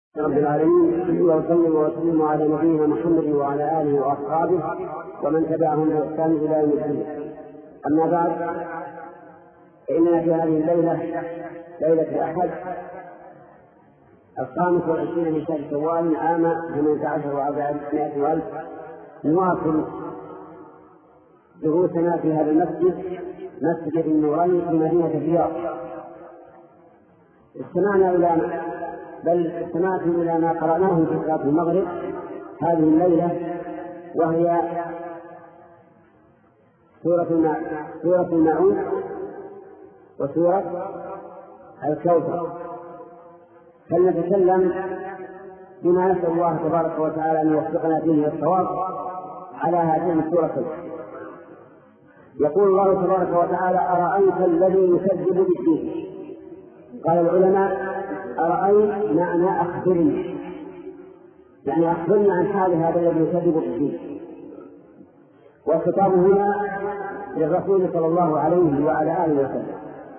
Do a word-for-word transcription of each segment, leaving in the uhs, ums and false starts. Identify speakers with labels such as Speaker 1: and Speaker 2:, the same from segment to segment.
Speaker 1: رب العالمين، وسلم وسلم على نبينا محمد وعلى آله وأصحابه ومن تبعهم بإحسان إلى يوم الدين. أما بعد، فإننا في هذه الليلة ليلة الأحد الخامس والعشرين من شهر شوال عام ثمانية عشر وأربعمائة وألف نواصل دروسنا في هذا المسجد، مسجد النوراني في مدينة الرياض. استمعنا إلى بل استمعتم إلى ما قرأناه في صلاة المغرب هذه الليلة، وهي سورة سورة الماعون وسورة الكوثر. فلنتكلم بما نسأل الله تبارك وتعالى أن يوفقنا فيه الصواب على هاتين السورتين. يقول الله تبارك وتعالى: أرأيت الذي يكذب بالدين. قال العلماء: أرأيت معنى أخبرني، يعني أخبرني عن حال هذا الذي يكذب بالدين. والخطاب هنا للرسول صلى الله عليه وعلى آله وسلم.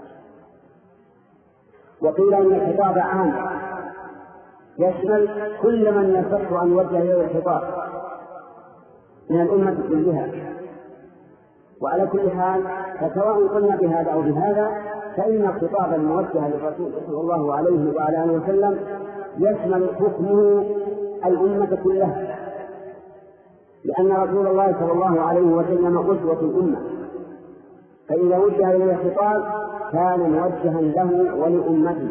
Speaker 1: وقيل إن الخطاب عام يشمل كل من يصح أن يوجه إليه الخطاب من الأمة كلها. وعلى كل حال، فسواء قلنا بهذا أو بهذا، فإن الخطاب الموجه للرسول صلى الله عليه وعلى آله وسلم يشمل حكمه الأمة كلها، لأن رسول الله صلى الله عليه وسلم أسوة الأمة، فإذا وجه إليه الخطاب كان موجها له ولأمته،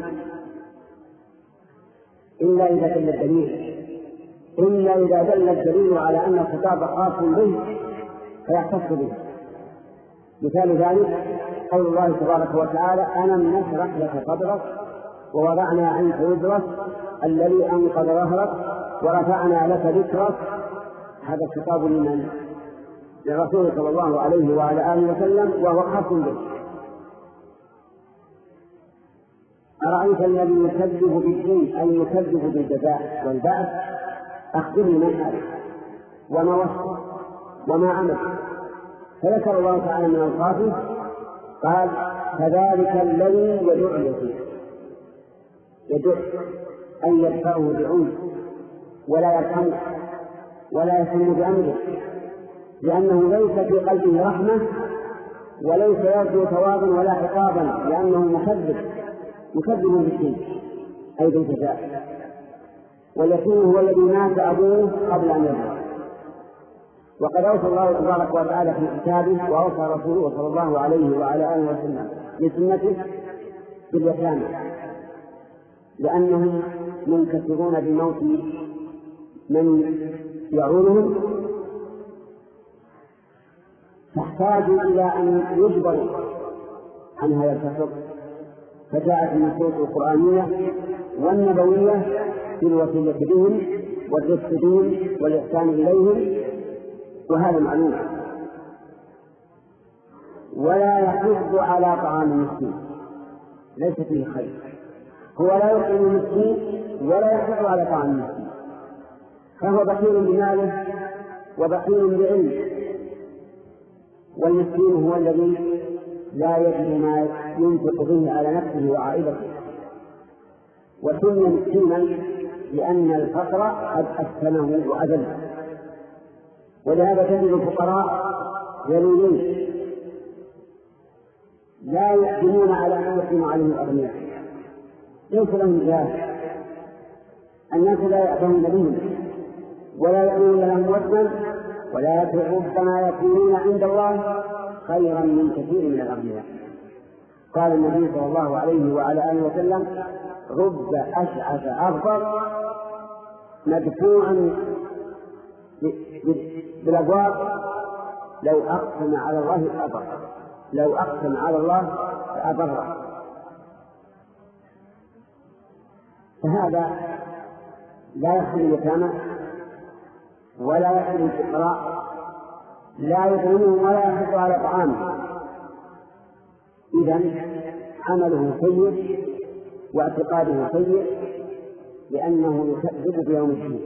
Speaker 1: إلا إذا دل الدليل إلا إذا دل الدليل على أن الخطاب خاص به فيختص به. مثال ذلك قول الله تبارك وتعالى: ألم نشرح لك صدرك ووضعنا عنك وزرك الذي أنقض ظهرك ورفعنا لك ذكرك. هذا الخطاب لمن؟ للرسول صلى الله عليه وعلى آله وسلم، وهو خاص به. أرأيت الذي يكذب بالدين، أي يكذب بالجزاء والبعث، أخبرني من هذا وما وصف وما عمل. فذكر الله تعالى من أوصافه قال: فذلك الذي يدع اليتيم. يدع أن يدفعه بعنف ولا يرحمه ولا يهتم بأمره، لأنه ليس في قلبه رحمة وليس يرجو ثوابا ولا عقابا، لأنه مكذب مكذب بالدين أي بالجزاء. واليتيم هو الذي مات أبوه قبل أن يموت. وقد أوصى الله تبارك وتعالى في كتابه وأوصى رسوله صلى الله عليه وعلى آله وسلم بسنته باليتامى، لأنهم منكسرون بموت من يعولهم، تحتاج إلى أن يجبروا عن هذا الكسر. فجاءت النصوص القرآنية والنبوية بالوصية بهم والرفق بهم والإحسان إليهم، وهذا معلوم. ولا يحض على طعام المسكين، ليس فيه خير. هو لا يطعم المسكين ولا يحض على طعام المسكين، فهو بخيل بماله وبخيل بعلمه. والمسكين هو الذي لا يجد ما ينفق به على نفسه وعائلته. وسمي مسكينا لأن الفقر قد أسكنه وأذله. ولهذا تجد الفقراء ذليلين لا يقدمون على أن يقيموا عليهم الأغنياء، ليس لهم جاه، الناس لا يأتون بهم ولا يأمون لهم وزنا، ولكن ربما يكونون عند الله خيرا من كثير من الأغنياء. قال النبي صلى الله عليه وعلى آله وسلم: رب أشعث أغبر مدفوعا بالأبواب لو أقسم على الله أبر لو أقسم على الله أبر. فهذا لا يحل اليتامى ولا يحل الفقراء، لا يطعمهم ولا يحض على طعامه. إذن عمله سيء واعتقاده سيء، لأنه يكذب بيوم الدين.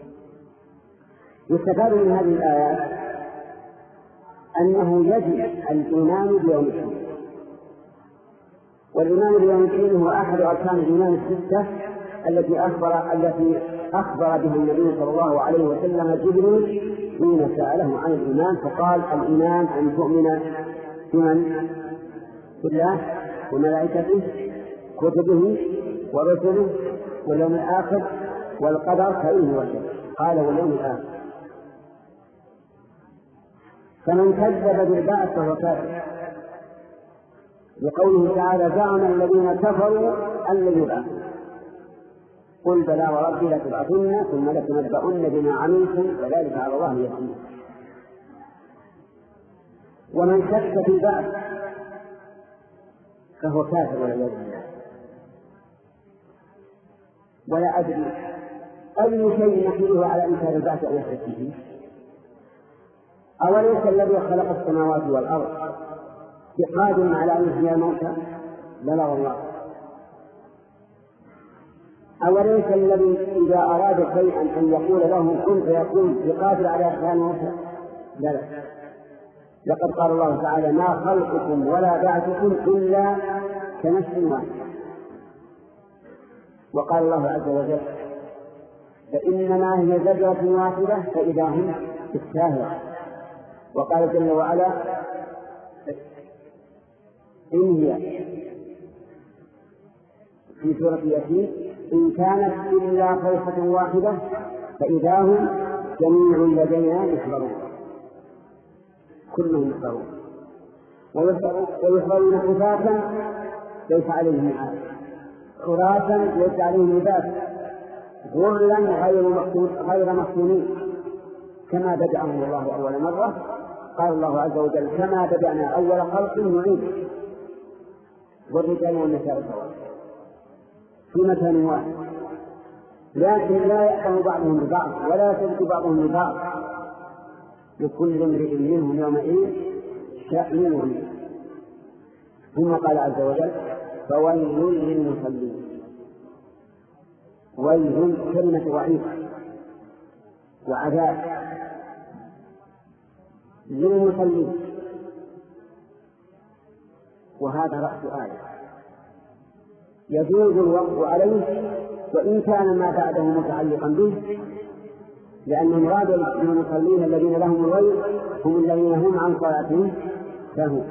Speaker 1: يستفاد من هذه الآيات أنه يجب الإيمان بيوم الدين، والإيمان بيوم الدين هو أحد أركان الإيمان الستة التي أخبر التي أخبر بها النبي صلى الله عليه وسلم جبريل حين سأله عن الإيمان، فقال: الإيمان أن تؤمن بمن؟ بالله وملائكته كتبه ورسله واليوم الآخر والقدر خيره وشره. قال: واليوم الآخر. فمن كذب بالبعث فهو كافر، لقوله تعالى: زعم الذين كفروا أن لن يبعثوا، قل بلى وربي لتبعثن ثم لتنبؤن بما عملتم وذلك على الله يسير. ومن شك في البعث فهو كافر والعياذ بالله. ولا أدري أي شيء يحمله على إنكار البعث أو يشك فيه. أوليس الذي خلق السماوات والأرض بقادر على أن يحيي الموتى؟ بلى والله. أوليس الذي إذا أراد شيئا أن يقول له كن فيكون بقادر على إحياء الموتى؟ بلى. لقد قال الله تعالى: ما خلقكم ولا بعثكم إلا كنفس واحدة. وقال الله عز وجل: فإنما هي زجرة واحدة فإذا هم بالساهرة. وقال جل وعلا: إن هي في سورة ياسين: إن كانت إلا صيحة واحدة فإذا هم جميع لدينا يحضرون. كلهم يحضرون ويحضرون حفاة ليس عليهم عاد، عراة ليس عليهم لباس، غرلا غير مفتونين، كما بدأهم الله أول مرة. قال الله عز وجل: كما بدأنا أول خلق نعيد. والرجال والنساء سواء في مكان واحد، لكن لا يحكم بعضهم ببعض ولا يسلك بعضهم ببعض، لكل امرئ منهم يومئذ شأن يغنيه. ثم قال عز وجل: فويل للمصلين. ويل كلمة وعيد وعذاب للمصلين، وهذا رأس آية يجوز الوقف عليه وإن كان ما بعده متعلقا به، لأن المراد بالمصلين الذين لهم الويل هم الذين هم عن صلاتهم ساهون.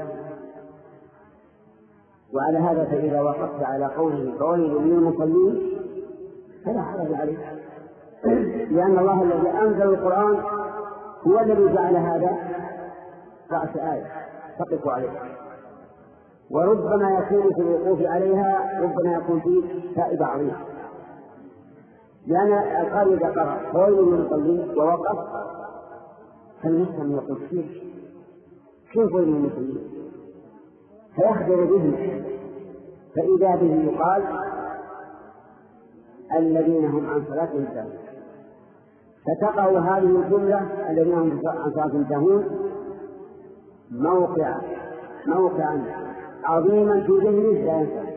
Speaker 1: وعلى هذا فإذا وقفت على قوله فويل للمصلين فلا حرج عليه، لأن الله الذي أنزل القرآن هو الذي جعل هذا رأس آية تقف عليه. وربما يكون في الوقوف عليها ربما يكون فيه فائدة عظيمة، لأن القارئ إذا قرأ فويل للمصلين ووقف فالمسلم يقول: كيف كيف ويل للمصلين؟ فيخبر به، فإذا به يقال: الذين هم عن صلاتهم ساهون. فتقع هذه الجملة الذين هم عن صلاتهم ساهون موقع موقعا عظيما في ذهنه لا ينسى.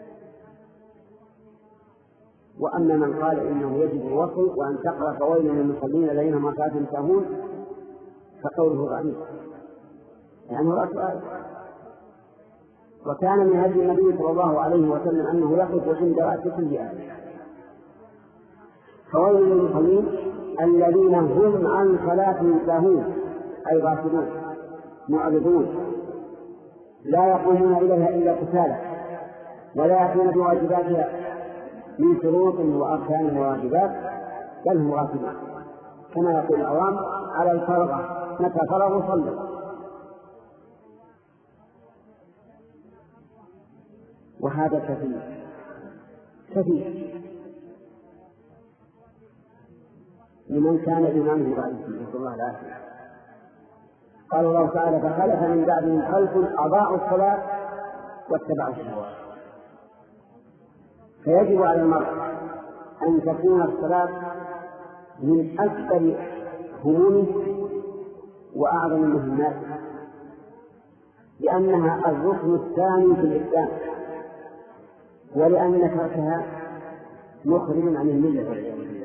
Speaker 1: وأما من قال إنه يجب الوصل وأن تقرأ فويل للمصلين الذين هم عن صلاتهم ساهون فقوله ضعيف، يعني رأس آية. وكان من هدي النبي صلى الله عليه وسلم أنه يقف عند رأس كل آية. فويل للمصلين الذين هم عن صلاتهم ساهون، أي غافلون معرضون، لا يقومون إليها إلا كسالى، ولا يأتون بواجباتها من شروط وأركان وواجبات، بل هم غافلون، كما يقول العوام على الفرغة متى فرغوا صلوا. وهذا كثير كثير لمن كان إمامه ضعيفا، نسأل الله العافية. قال الله تعالى: فخلف من بعدهم خلف أضاعوا الصلاة واتبعوا الشهوات. فيجب على المرء أن تكون الصلاة من أكبر همومه وأعظم مهماته، لأنها الركن الثاني في الإسلام، ولأن تركها مخرج عن الملة والعياذ بالله.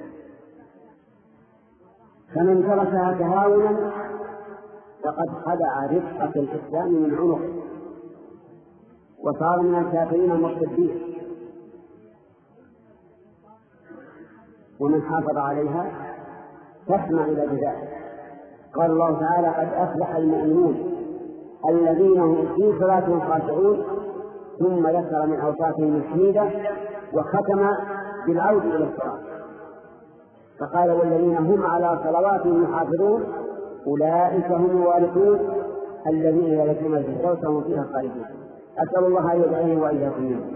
Speaker 1: فمن تركها تهاونا فقد خدع رفقة الإسلام من عنقه وصار من الكافرين المرتدين. ومن حافظ عليها تسمع إلى جزائه. قال الله تعالى: قد أفلح المؤمنون الذين هم في صلاتهم خاشعون، ثم ذكر من أوصافهم الحميدة وختم بالعود إلى الصلاة فقال: والذين هم على صلواتهم يحافظون أولئك هم الوارثون الذين يرثون الفردوس وهم فيها خالدون. أسأل الله أن يجعلني وإياكم منهم.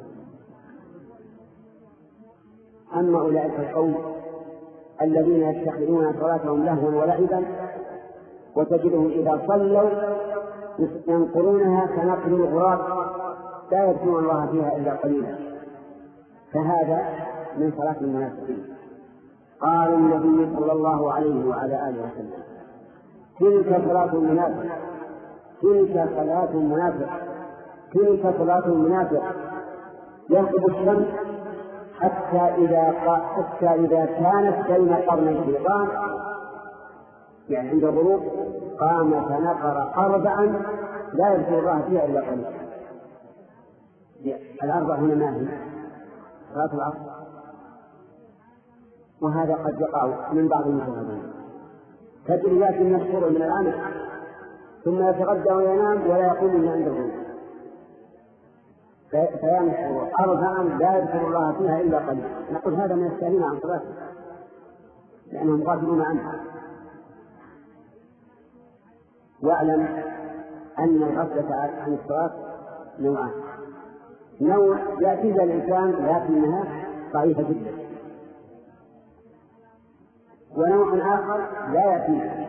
Speaker 1: أما أولئك القوم الذين يتخذون صلاتهم لهوا ولعبا وتجدهم إذا صلوا ينقرونها كنقر الغراب لا يذكرون الله فيها إلا قليلا، فهذا من صلاة المنافقين. قال النبي صلى الله عليه وعلى آله وسلم: تلك صلاة المنافق، تلك صلاة المنافق، تلك صلاة المنافق يغضب الشمس حتى إذا حتى إذا كانت بين قرني الشيطان، يعني عند الغروب، قام فنقر أربعا لا يذكر الله فيها إلا قليلا. الأربع هنا ما هي؟ صلاة العصر، وهذا قد يقع من بعض المشاهدين. تجري يأتي المشهور من العمل ثم يتغدى وينام ولا يقوم إلا عند الغروب، فينشر أربعا لا يذكر الله فيها إلا قليلا. نقول هذا من السائلين عن صلاته لأنهم غافلون عنها. واعلم أن الغفلة عن الصلاة نوعان: نوع يأتي الإنسان لكنها ضعيفة جدا، ونوع آخر لا يأتي،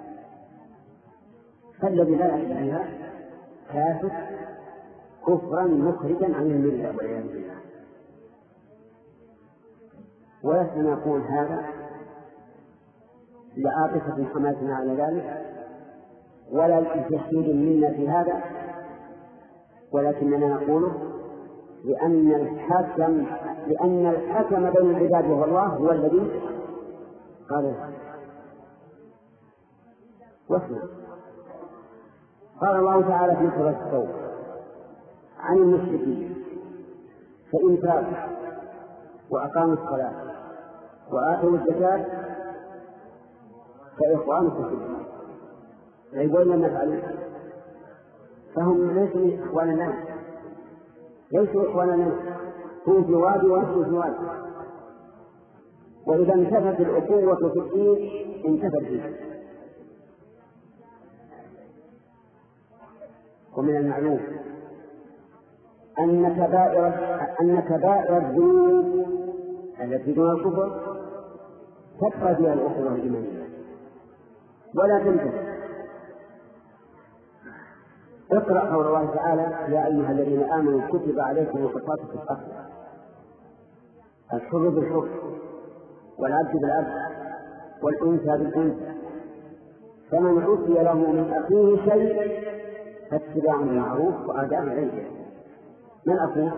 Speaker 1: فالذي لا يأتي بها كافر كفرا مخرجا عن الملة والعياذ بالله. ولسنا نقول هذا لعاطفة حماسنا على ذلك ولا لتشديد منا في هذا، ولكننا نقوله لأن الحكم لأن الحكم بين العباد وهو الله هو الذي قال واسمع. قال الله تعالى في سورة التوبة عن المشركين: فإن تابوا وأقاموا الصلاة وآتوا الزكاة فإخوانكم في الدين. يقول لما يفعلوا فهم ليسوا إخوانا لنا، ليسوا إخوانا لنا، هم في وادي ونحن في وادي، وإذا انتفت الأخوة في الدين انتفت الدين. ومن المعلوم أن كبائر أن كبائر الذنوب التي دون الكفر تبقى فيها الأخوة الإيمانية ولا تنتهي. اقرأ قول الله تعالى: يا أيها الذين آمنوا كتب عليكم القصاص في القتل، الحر بالحر والعبد بالعبد والأنثى بالأنثى، فمن عفي له من أخيه شيء فاتباع بالمعروف وأداء إليه. من أخوه؟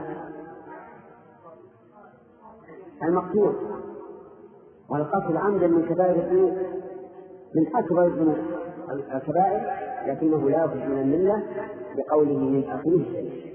Speaker 1: المقتول. والقتل عمدا من كبائر الذنوب، من أكبر الذنوب الكبائر، لكنه لا يخرج من الملة بقوله من أخيه شيء.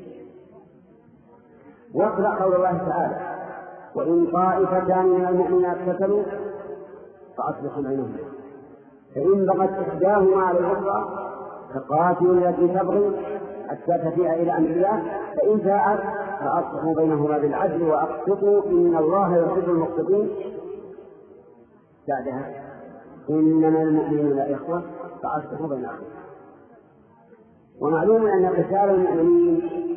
Speaker 1: واقرأ قول الله تعالى: وإن طائفتان من المؤمنات اقتتلوا فأصلحوا بينهما، فإن بغت إحداهما على الأخرى فقاتلوا التي تبغي حتى تفيء إلى أمر الله، فإن فاءت فأصلحوا بينهما بالعدل وأقسطوا إن الله يحب المقسطين. بعدها: إنما المؤمنون إخوة فأصلحوا بين أخوة. ومعلوم أن قتال المؤمنين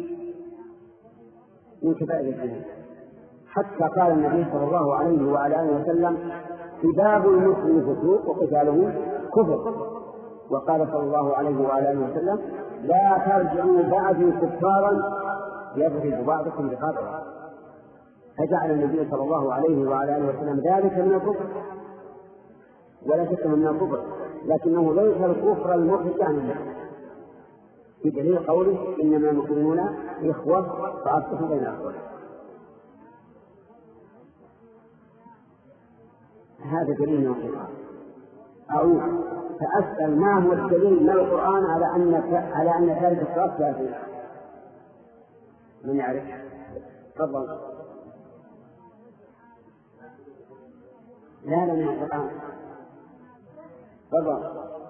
Speaker 1: من كبائر الذنوب، حتى قال النبي صلى الله عليه وعلى آله وسلم: سباب المسلم فسوق وقتاله كفر. وقال صلى الله عليه وعلى آله وسلم: لا ترجعوا بعدي كفارا يضرب بعضكم رقاب بعض. فجعل النبي صلى الله عليه وعلى آله وسلم ذلك من الكفر، ولا شك من الكفر، لكنه ليس الكفر المخرج عن الله، بدليل قوله: إنما المؤمنون إخوة فأصلحوا بين أخوة. هذا دليل من القرآن. أعود فأسأل: ما هو الدليل من القرآن على أن على أن ثالث الصلاة كافر؟ من يعرف؟ تفضل. لا لا من القرآن. تفضل.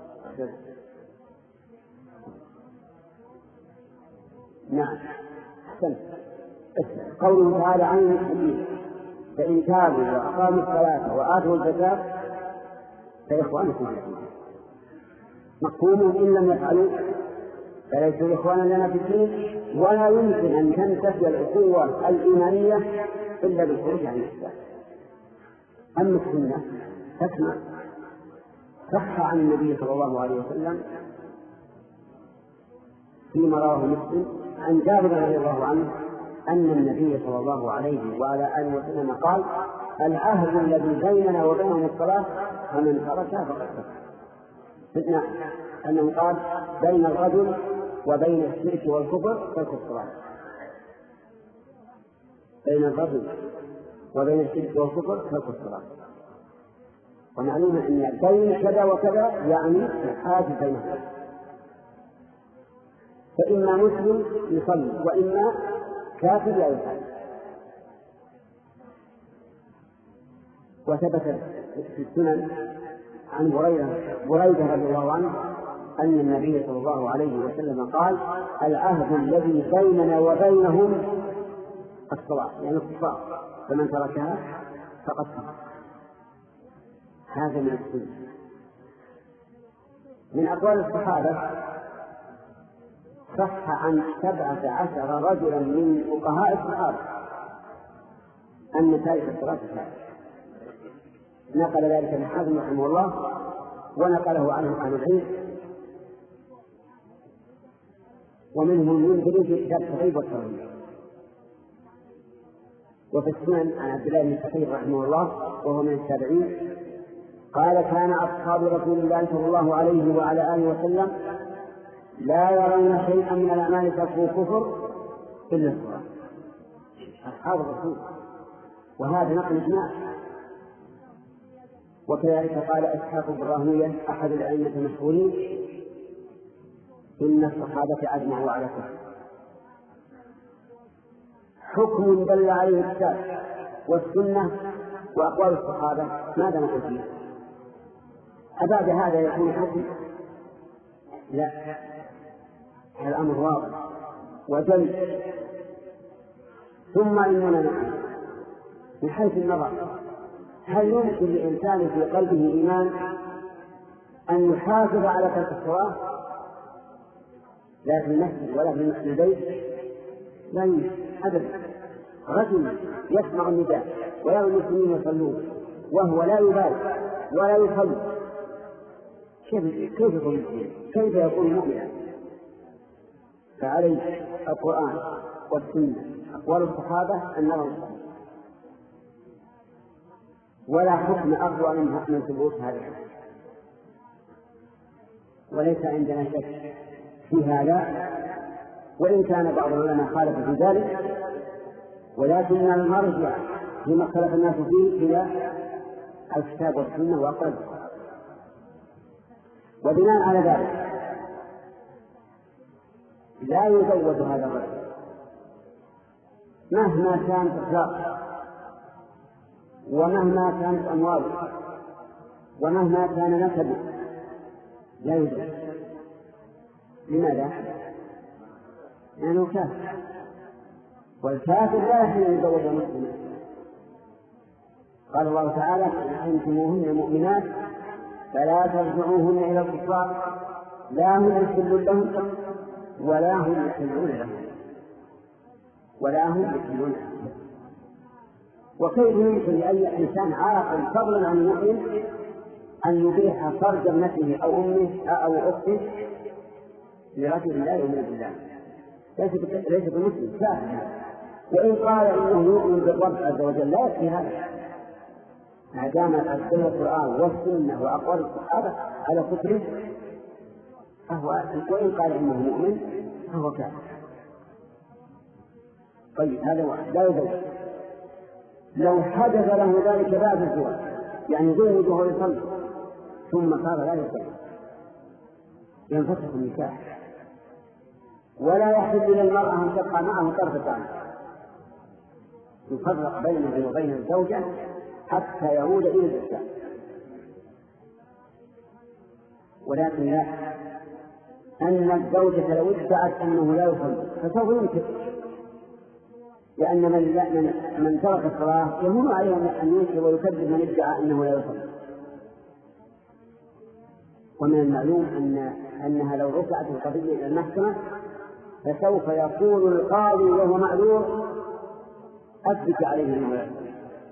Speaker 1: نعم أحسنت. قوله تعالى عن المسلمين فإن تابوا وأقاموا الصلاة وآتوا الزكاة فإخوانكم في الدين. مفهوم إن لم يفعلوا فليسوا إخوانا لنا في الدين، ولا يمكن أن تنتفي الأخوة الإيمانية إلا بالخروج عن الإسلام. أما السنة تسمع صح عن النبي صلى الله عليه وسلم فيما رواه مسلم عن جابر رضي الله عنه أن النبي صلى الله عليه وعلى آله وسلم قال: العهد الذي بيننا وبينهم الصلاة فمن تركها فقد كفر. نعم أنه قال: بين الرجل وبين الشرك والكفر ترك الصلاة. بين الرجل وبين الشرك والكفر ترك الصلاة. ومعلوم أن بين كذا وكذا يعني الحاجز بينهما، فإما مسلم يصلي وإما كافر لا يصلي. وثبت في السنن عن بريدة بريدة رضي الله عنه أن النبي صلى الله عليه وسلم قال: العهد الذي بيننا وبينهم الصلاة، يعني الصلاة، فمن تركها فقد كفر. هذا من السنة. من أقوال الصحابة صح عن سبعة عشر رجلا من فقهاء الصحابة أن تارك الصلاة كافر. نقل ذلك ابن حزم رحمه الله ونقله عنه أهل العلم، ومنهم المنذري في كتاب الترغيب والترهيب. وفي السنن عن عبد الله بن كثير رحمه الله وهو من التابعين قال: كان أصحاب رسول الله صلى الله عليه وعلى آله وسلم لا يرون شيئا من الأعمال تكون كفر إلا الصلاة. أصحاب الرسول، وهذا نقل إجماع. وكذلك قال إسحاق بن راهويه أحد الأئمة المشهورين: إن الصحابة أجمعوا على كفر. حكم دل عليه الكتاب والسنة وأقوال الصحابة، ماذا نقول فيه؟ أبعد هذا يكون حكم؟ لا، الأمر واضح وجل. ثم إننا نعلم من حيث النظر هل يمكن للإنسان في قلبه إيمان أن يحافظ على ترك الصلاة لا في المسجد ولا في البيت؟ لا يمكن أبدا. رجل يسمع النداء ويرى المسلمين يصلون وهو لا يبالي ولا يصلي، كيف يكون كيف يكون مؤمنا؟ فعليه القرآن والسنة أقوال الصحابة النظر، ولا حكم أقوى من ثبوت هذا. وليس عندنا شك في هذا، وإن كان بعض العلماء خالف في ذلك، ولكن المرجع فيما اختلف الناس فيه إلى الكتاب والسنة وأقوال الصحابة. وبناء على ذلك لا يزوج هذا الرجل مهما كانت أخلاقه ومهما كانت أمواله ومهما كان نسبه، لا يزوج. لماذا؟ لأنه كافر، والكافر لا يحل أن يزوج مسلما. قال الله تعالى: إن علمتموهن مؤمنات فلا ترجعوهن إلى الكفار لا هم يحلون لهم ولا هم يحلون لهم ولا هم يحلون لهم. وكيف يمكن لأي إنسان عاقل فضلا عن المؤمن أن يبيح فرج ابنته أو أمه أو أخته لرجل لا يؤمن بالله؟ ليس بمسلم كافر. وإن قال إنه يؤمن بالرب عز وجل لا يكفي هذا، ما دام أدل القرآن والسنة وأقوال الصحابة على كفره فهو، وإن قال إنه مؤمن فهو كافر. طيب هذا واحد لا يزوج. لو حدث له ذلك بعد الزواج، يعني زوج وهو يصلي ثم قال لا يصلي، ينفسخ النكاح، ولا يحل للمرأة أن تبقى معه طرفة عين، يفرق بينه وبين الزوجة حتى يعود إلى الإسلام. ولكن لا، أن الزوجة لو ادعت أنه لا يصلي فسوف ينكر، لأن من, من, من ترك الصلاة يهون عليه أن ينكر ويكذب من ادعى أنه لا يصلي. ومن المعلوم أن أنها لو رفعت القضية إلى المحكمة فسوف يقول القاضي وهو معذور أثبت عليه أنه لا يصلي.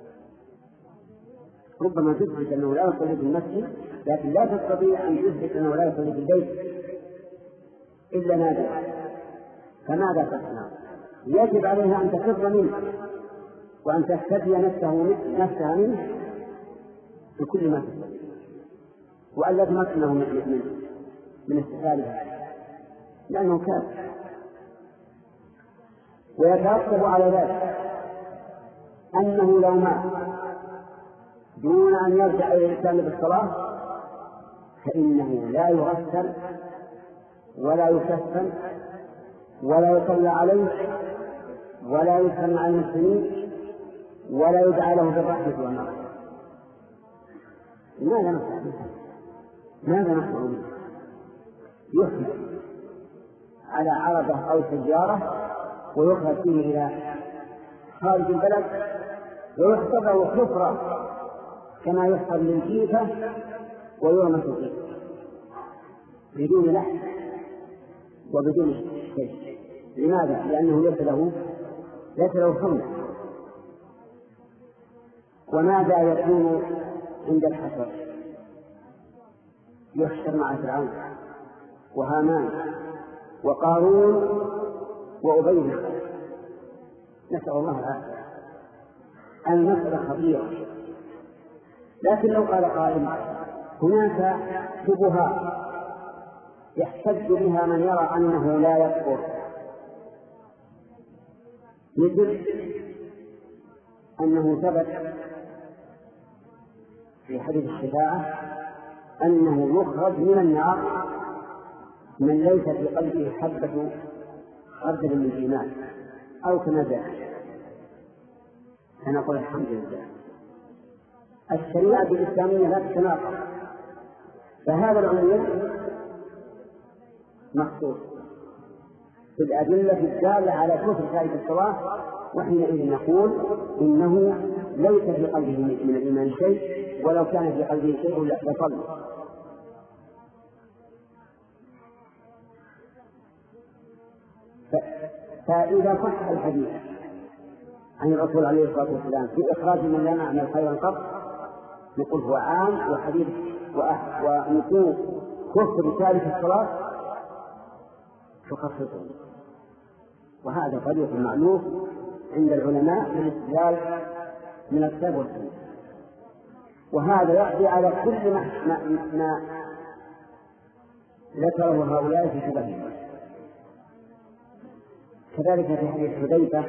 Speaker 1: ربما تثبت أنه لا يصلي في المسجد، لكن لا تستطيع أن تثبت أنه لا يصلي في البيت إلا نادرا. فماذا تصنع؟ يجب عليها أن تفر منه وأن تستفي نفسه نفسها منه بكل ما تستطيع، وأن لا تمكنه من من استفادها لأنه كافر. ويترتب على ذلك أنه لو مات دون أن يرجع إلى الإسلام بالصلاة فإنه لا يغسل ولا يكفن ولا يصلى عليه ولا يسلم على المسلمين ولا يدعى له بالرحمة والمغفرة. ماذا نفعل؟ ماذا نفعل؟ يحمل على عربة أو سيارة ويخرج فيه إلى خارج البلد ويحفظ له حفرة كما يحفظ للجيفة ويرمى في الجيفة بدون لحم وبدون شيء. لماذا؟ لأنه ليس له ليس له حمل. وماذا يكون عند الحشر؟ يحشر مع فرعون وهامان وقارون وأبي بن خلف. نسأل الله العافية. المسألة خطيرة. لكن لو قال قائل هناك شبهات يحتج بها من يرى أنه لا يكفر، مثل أنه ثبت في حديث الشفاعة أنه يخرج من النار من ليس في قلبه حبة خردل من الإيمان أو كما جاء. فنقول الحمد لله الشريعة الإسلامية لا تتناقض، فهذا العموم مخصوص في الأدلة الدالة على كفر تارك الصلاة، وحينئذ نقول إنه ليس في قلبه من الإيمان شيء، ولو كان في قلبه شيء لصلى. فإذا صح الحديث عن الرسول عليه الصلاة والسلام في إخراج من لا نعمل خيرا قط نقول هو عام، وحديث ونقول كفر تارك الصلاة تخصصه. وهذا طريق معروف عند العلماء من الاستدلال من الكتاب والسنة، وهذا يقضي على كل ما, ما, ما ذكره هؤلاء في شبههم. كذلك في حديث حذيفة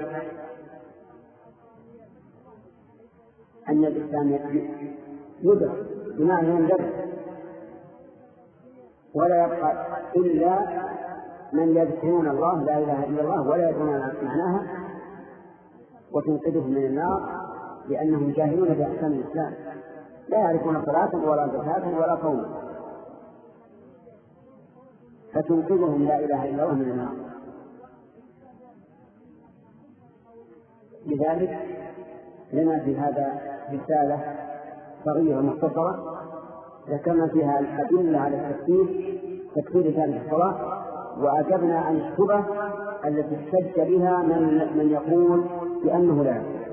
Speaker 1: أن الإسلام يدرك بمعنى يندرك ولا يبقى إلا من يذكرون الله لا إله إلا الله ولا يدرون معناها وتنقذهم من النار لأنهم جاهلون بأحكام الإسلام لا يعرفون صلاة ولا زكاة ولا صوم، فتنقذهم لا إله إلا الله من النار. لذلك لنا في هذا رسالة صغيرة مختصرة ذكرنا فيها الأدلة على التكفير تكفير تارك الصلاة، وأجبنا عن الشبهة التي احتج بها من, من يقول بأنه لا يكفر.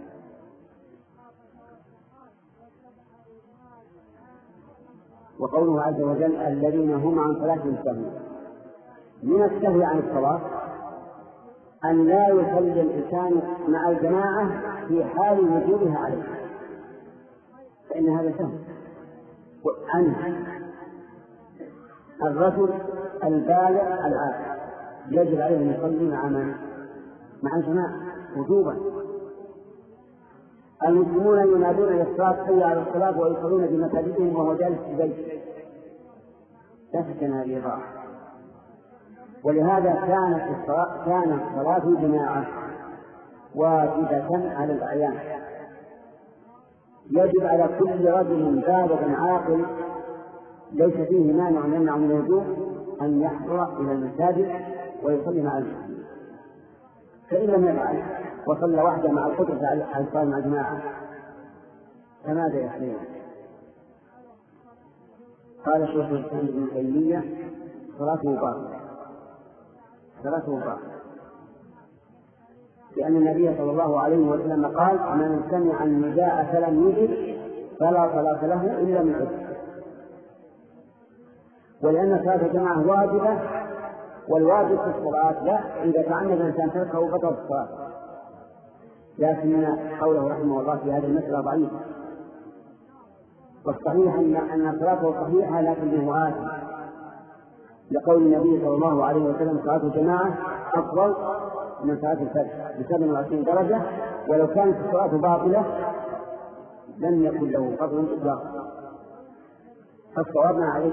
Speaker 1: وقوله عز وجل الذين هم عن صلاتهم ساهون، من السهو عن الصلاة أن لا يصلي الإنسان مع الجماعة في حال وجودها عليه، فإن هذا سهو عنه. الرجل البالغ العاقل يجب عليه أن يصلي مع من؟ مع الجماعة وجوبا. المسلمون ينادون للصلاة حي على الصلاة ويصلون بمساجدهم وهو جالس في بيته، لا تكن هذه ضاعة. ولهذا كانت الصلاة كانت صلاة جماعة واجبة على الأعيان، يجب على كل رجل بالغ عاقل ليس فيه مانع يمنع من الوجوب أن يحضر إلى المساجد ويصلي مع المسلمين. فإن لم يفعل وصلى وحده مع القدرة على الصلاة مع الجماعة فماذا يحمله؟ قال شيخ الإسلام ابن تيمية: صلاته باطلة، صلاته باطلة، لأن النبي صلى الله عليه وسلم قال: من سمع النداء فلم يجب فلا صلاة له إلا من عذر. ولأن صلاة الجماعة واجبة، والواجب في الصلاة لا إذا تعمد الإنسان تركه بطل الصلاة، لكن قوله رحمه الله في هذه المسألة ضعيف، والصحيح أن صلاته صحيحة لكنه آثم، لقول النبي صلى الله عليه وسلم: صلاة الجماعة أفضل من صلاة الفجر بسبع وعشرين درجة، ولو كانت الصلاة باطلة لم يكن له فضل إطلاقا. فالصوابنا عليه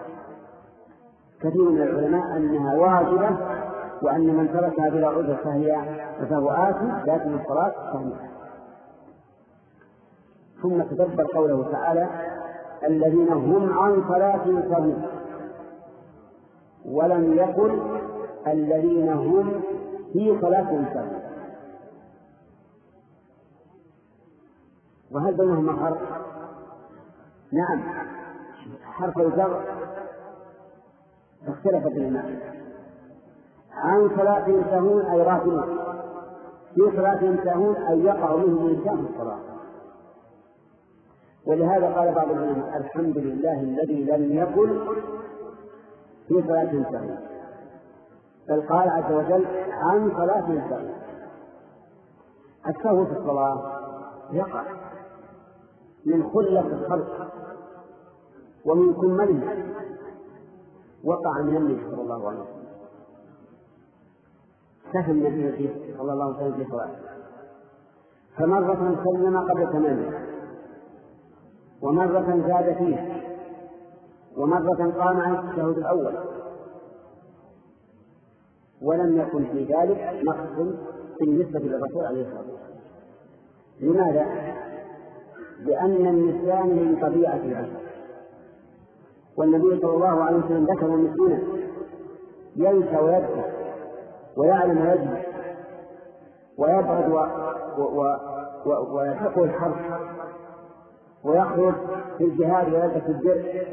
Speaker 1: كثير من العلماء أنها واجبة، وأن من تركها بلا عذر فهي فهو آثم، لكن الصلاة صحيحة. ثم تدبر قوله تعالى: الذين هم عن صلاتهم ساهون، ولم يقل الذين هم في صلاتهم ساهون. وهل بينهما فرق؟ نعم، حرف الجر اختلفت المعنى. عن صلاتهم ساهون أي غافلون، في صلاتهم ساهون أي يقع منهم الإنسان في الصلاة. ولهذا قال بعض العلماء: الحمد لله الذي لم يقل في صلاتهم ساهون، بل قال عز وجل: عن صلاتهم ساهون. السهو في الصلاة يقع من خلة الخلق ومن كمله، وقع من النبي صلى الله عليه وسلم، سهى النبي صلى الله عليه وسلم في صلاته، فمرة سلم قبل تمامه، ومرة زاد فيه، ومرة قام عن التشهد الأول، ولم يكن في ذلك نقص بالنسبة للرسول عليه الصلاة والسلام. لماذا؟ لأن النسيان من طبيعة البشر، والنبي صلى الله عليه وسلم ذكر المسلمين ينسى ويذكر ويعلم ويجهل ويبعد ويلحقه الحرب ويخرج في الجهاد ويلبس الدرع،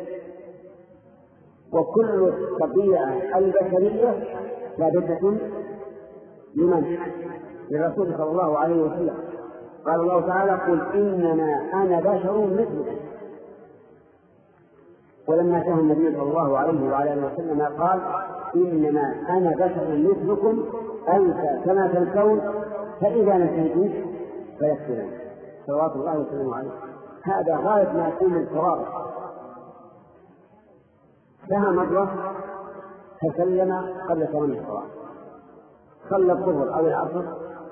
Speaker 1: وكل الطبيعة البشرية ثابتة لمن؟ للرسول صلى الله عليه وسلم. قال الله تعالى: قل إنما أنا بشر مثلكم. ولما جاء النبي صلى الله عليه وعلى اله وسلم قال: إنما أنا بشر مثلكم أنسى كما تنسون، فإذا نسيت فيكفرون. صلوات الله وسلامه عليه. هذا غاية ما يكون الصواب. سهى مرة فسلم قبل تمام الصلاة، صلى الظهر أو العصر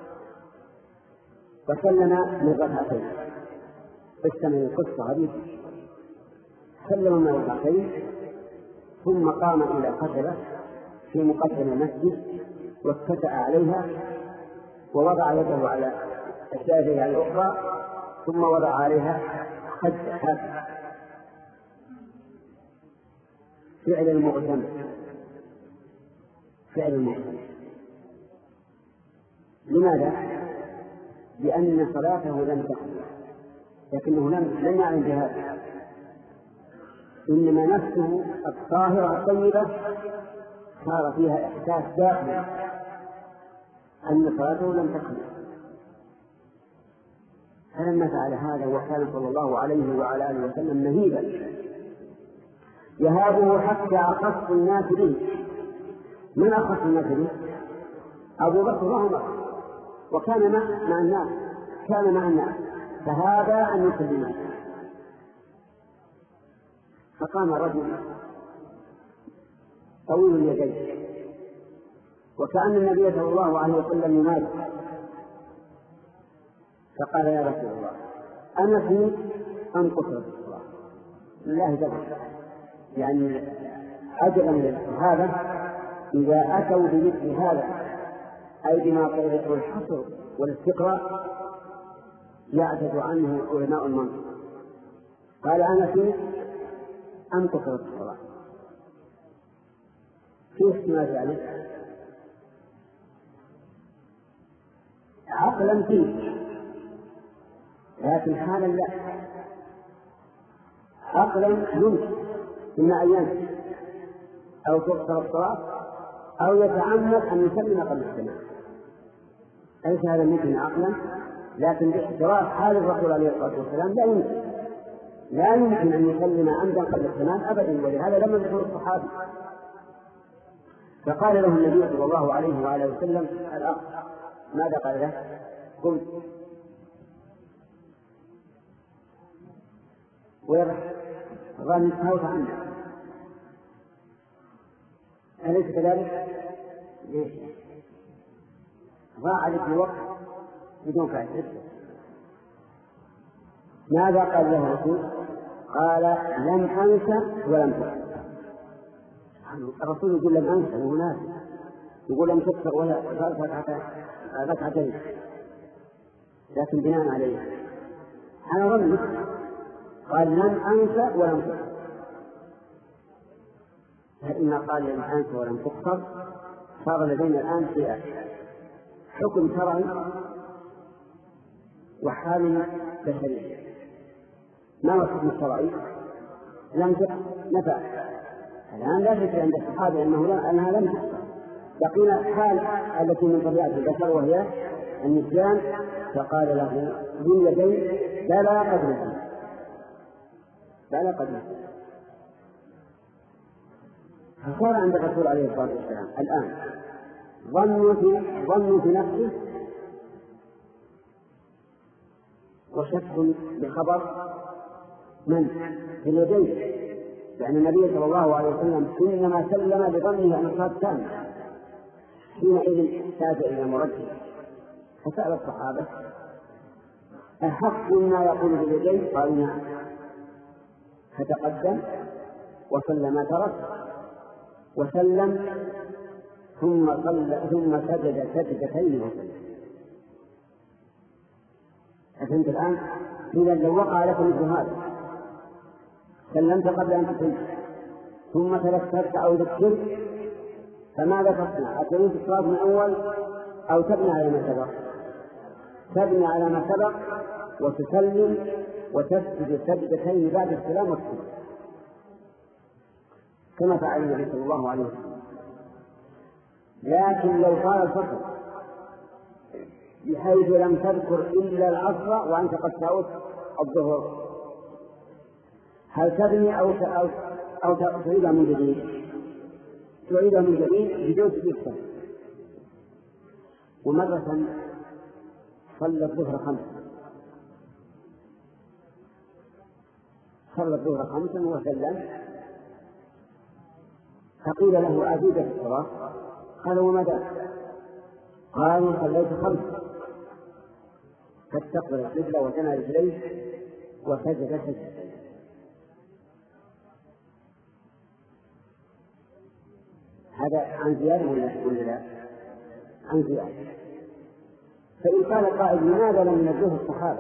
Speaker 1: وسلم من ركعتين، استمع القصة هذه، سلم من ركعتين ثم قام إلى خشبة في مقدم المسجد واتكأ عليها ووضع يده على الشافعية الأخرى، ثم وضع عليها خد هكذا، فعل المعتمد، فعل المعتمد. لماذا؟ لأن صلاته لم تكن، لكنه لم لم يعلم بهذا، إنما نفسه الطاهرة الطيبة صار فيها إحساس داخلي أن صلاته لم تكن. فلما فعل هذا وكان صلى الله عليه وعلى آله وسلم مهيبا يهابه حتى أخص الناس به. من أخص الناس به؟ أبو بكر وعمر، وكان مع الناس، كان مع الناس، فهذا أن يسلم. فقام رجل طويل اليدين وكأن النبي صلى الله عليه وسلم ينادي، فقال: يا رسول الله، أنا فيك أن قصر الصلاة لله جبر. يعني عجبا للصحابة إذا أتوا بمثل هذا، أي بما طريقه الحصر والاستقراء، يعجز عنه علماء المنطق. قال أنا فيه أم كثرت الصلاة؟ في احتمال ذلك عقلا فيه، لكن حالا لا. عقلا يمكن إما أن ينسى أو تقصر الصلاة أو يتعمد أن يسلم قبل السلام، ليس هذا ممكن عقلا، لكن باحتراف حال الرسول عليه الصلاة والسلام لا يمكن لا يمكن أن يسلم عمدا قبل السلام أبدا، ولهذا لم يذكر الصحابي. فقال له النبي صلى الله عليه وآله وسلم الأخ، ماذا قال له؟ قل ويرح ظن هوت عنه، أليس كذلك؟ ليش؟ ضاع عليك الوقت بدون فائدة. ماذا قال له الرسول؟ قال لم أنسى ولم تكسر. الرسول يقول لم أنسى وهو ناسي، يقول لم تكسر ولا ركعتين، لكن بناء عليه أنا ظني قال لم أنسى ولم تكسر، فإن قال لم أنسى ولم تكسر صار لدينا الآن فئة حكم شرعي وحال بشري. ما هو الحكم الشرعي؟ لم تكسر نفع. الآن لا شك عند الصحابة أنه أنها لم تكسر، بقينا الحال التي من طبيعة البشر وهي النسيان، فقال له باليدين بلى قد نسي بلى قد نسي. فصار عند الرسول عليه الصلاة والسلام الآن ظنوا في ظنوا في نفسه وشك بخبر من في اليدين، لأن النبي صلى الله عليه وسلم إنما سلم بظنه أن الصلاة تامة، حينئذ احتاج إلى مرجح. فسأل الصحابة أحق مما يقول باليدين؟ قالوا نعم. فتقدم وصلى ما ترك وسلم ثم صلى ثم سجد سجدتين وسلم. أفهمت الآن؟ إذا لو وقع لك مثل هذا سلمت قبل أن تسلم ثم تذكرت أو ذكرت فماذا تصنع؟ أتريد الصلاة من أول أو تبني على ما سبق؟ تبني على ما سبق وتسلم وتسجد سجدتين بعد السلام والسلام كما فعل النبي صلى الله عليه وسلم. لكن لو قال الفصل بحيث لم تذكر إلا العصر وأنت قد تعود الظهر، هل تبني أو أو أو تعيدها من جديد؟ تعيدها من جديد بدون تذكر. ومرة صلى الظهر خمسة صلى الظهر خمسا وسلم، فقيل له أزيد الصلاة؟ قال وماذا؟ قالوا صليت خمسة، فاستقبل القبلة وثنى رجليه وسجد سجدة. هذا عن زيادة ولا لا؟ عن زيادة. فإن قال قائل لماذا لم ينزه الصحابة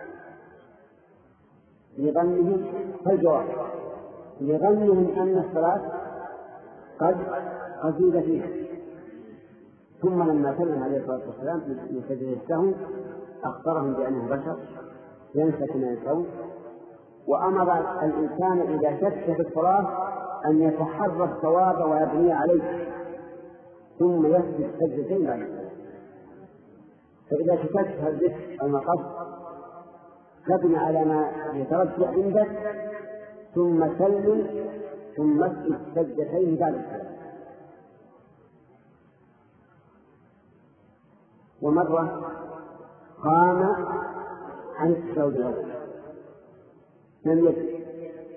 Speaker 1: لظنهم؟ فالجواب لظنهم أن الصلاة قد قصيد فيها، ثم لما سلم عليه الصلاة والسلام من سجد السهو أخبرهم بأنه بشر ينسى من الكون، وأمر الإنسان إذا شك في الصلاة أن يتحرى الصواب ويبني عليه ثم يسجد سجدتين بعد الصلاة. فإذا شككت هذه المقص تبني على ما يترجح عندك ثم سلم ثم اسجد سجدتين بعد الصلاة. ومرة قام عن التشهد الأول لم يجد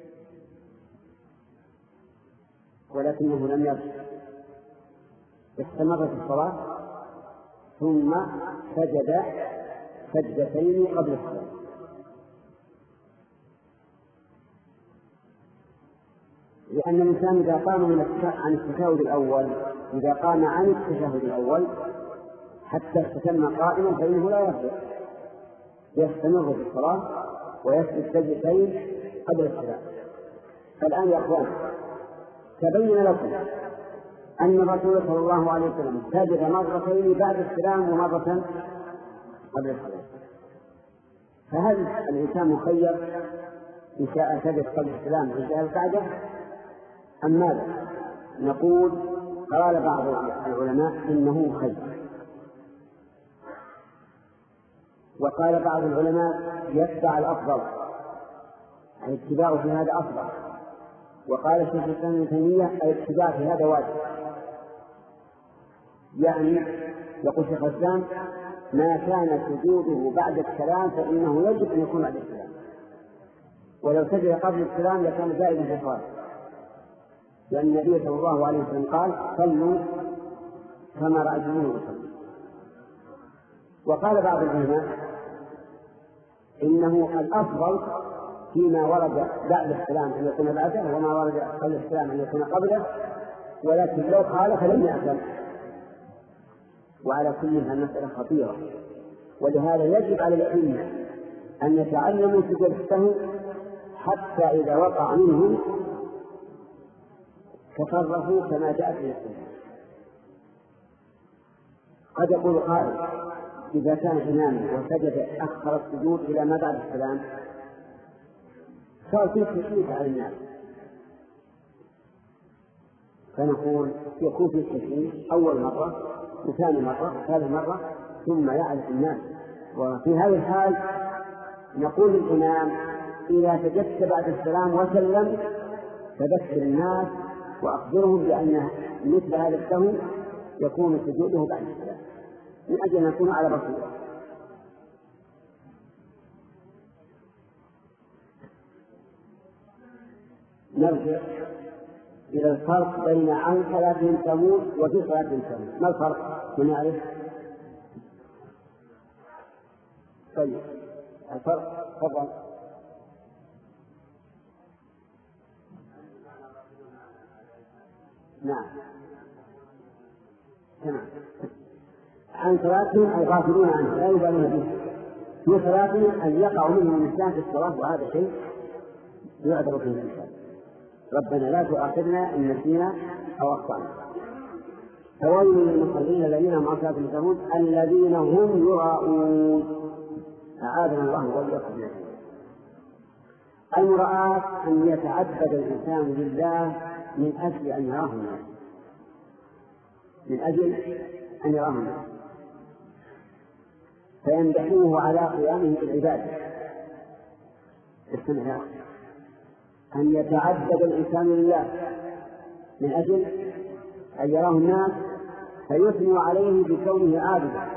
Speaker 1: ولكنه لم يرجع، استمرت الصلاة ثم سجد سجدتين قبل الصلاة. لأن الإنسان إذا قام عن التشهد الأول إذا قام عن التشهد الأول حتى استتم قائما فإنه لا يرجع، يستمر في الصلاة ويسجد سجدتين قبل السلام. فالآن يا أخوان تبين لكم أن الرسول صلى الله عليه وسلم سجد مرتين بعد السلام ومرة قبل السلام. فهل الإنسان مخير إن شاء سجد قبل السلام وإن شاء بعده أم ماذا؟ نقول قال بعض العلماء إنه مخير، وقال بعض العلماء يتبع الأفضل، الاتباع في هذا أفضل، وقال شيخ الإسلام ابن تيمية الاتباع في هذا واجب. يعني يقول شيخ الإسلام ما كان سجوده بعد السلام فإنه يجب أن يكون بعد السلام، ولو سجد قبل السلام لكان زائدا في الصلاة، لأن النبي صلى الله عليه وسلم قال صلوا كما رأيتموني أصلي. وقال بعض العلماء إنه الأفضل فيما ورد بعد السلام أن يكون بعده، وما ورد قبل السلام أن يكون قبله، ولكن لو خالف لم يأثم. وعلى كل المسألة خطيرة، ولهذا يجب على الأئمة أن يتعلموا سجود السهو حتى إذا وقع منهم تصرفوا كما جاء في السنة. قد يقول قائل إذا كان إماما وسجد أخر السجود إلى ما بعد السلام صار فيه تشريف على الناس، فنقول يكون فيه تشريف أول مرة وثاني مرة وثالث مرة ثم يعرف الناس. وفي هذه الحال نقول للإمام إذا سجدت بعد السلام وسلم فذكر الناس وأخبرهم بأن مثل هذا السهو يكون سجوده بعد السلام من أجل أن نكون على بصيرة. نرجع إلى الفرق بين عن صلاة تموت وفي صلاة تموت. ما الفرق؟ من يعرف؟ طيب الفرق تفضل. نعم تمام. عن صلاتهم أي غافلون عنه لا يبالون به، في صلاتهم أن يقع منهم النسيان في الصلاة، وهذا شيء يعذر فيه الإنسان. ربنا لا تؤاخذنا إن نسينا أو أخطأنا. فويل للمصلين الذين هم عن صلاتهم ساهون الذين هم يراءون. أعاذنا الله وإياكم من ذلك. المراءة أن يتعبد الإنسان لله من أجل أن يراه الناس، من أجل أن يراه الناس فيمدحوه على قيامه بالعبادة. استمع، أن يتعبد الإنسان لله من أجل أن يراه الناس فيثنوا عليه بكونه عابدا.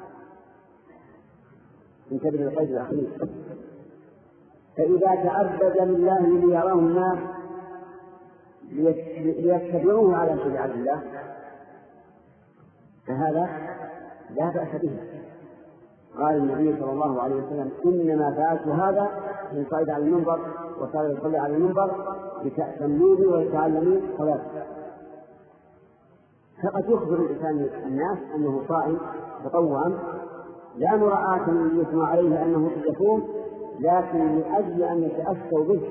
Speaker 1: انتبه للقيد الأخير. فإذا تعبد لله ليراه الناس ليتبعوه على شريعة الله فهذا لا بأس به. قال النبي صلى الله عليه وسلم إنما فعلت هذا من صعد على المنبر وصار يصلي على المنبر لتأتموني ويتعلمون صلاتي. فقد يخبر الإنسان الناس أنه صائم تطوعا لا مراعاة يثنى عليه أنه يصوم، لكن من أجل أن يتأسوا به،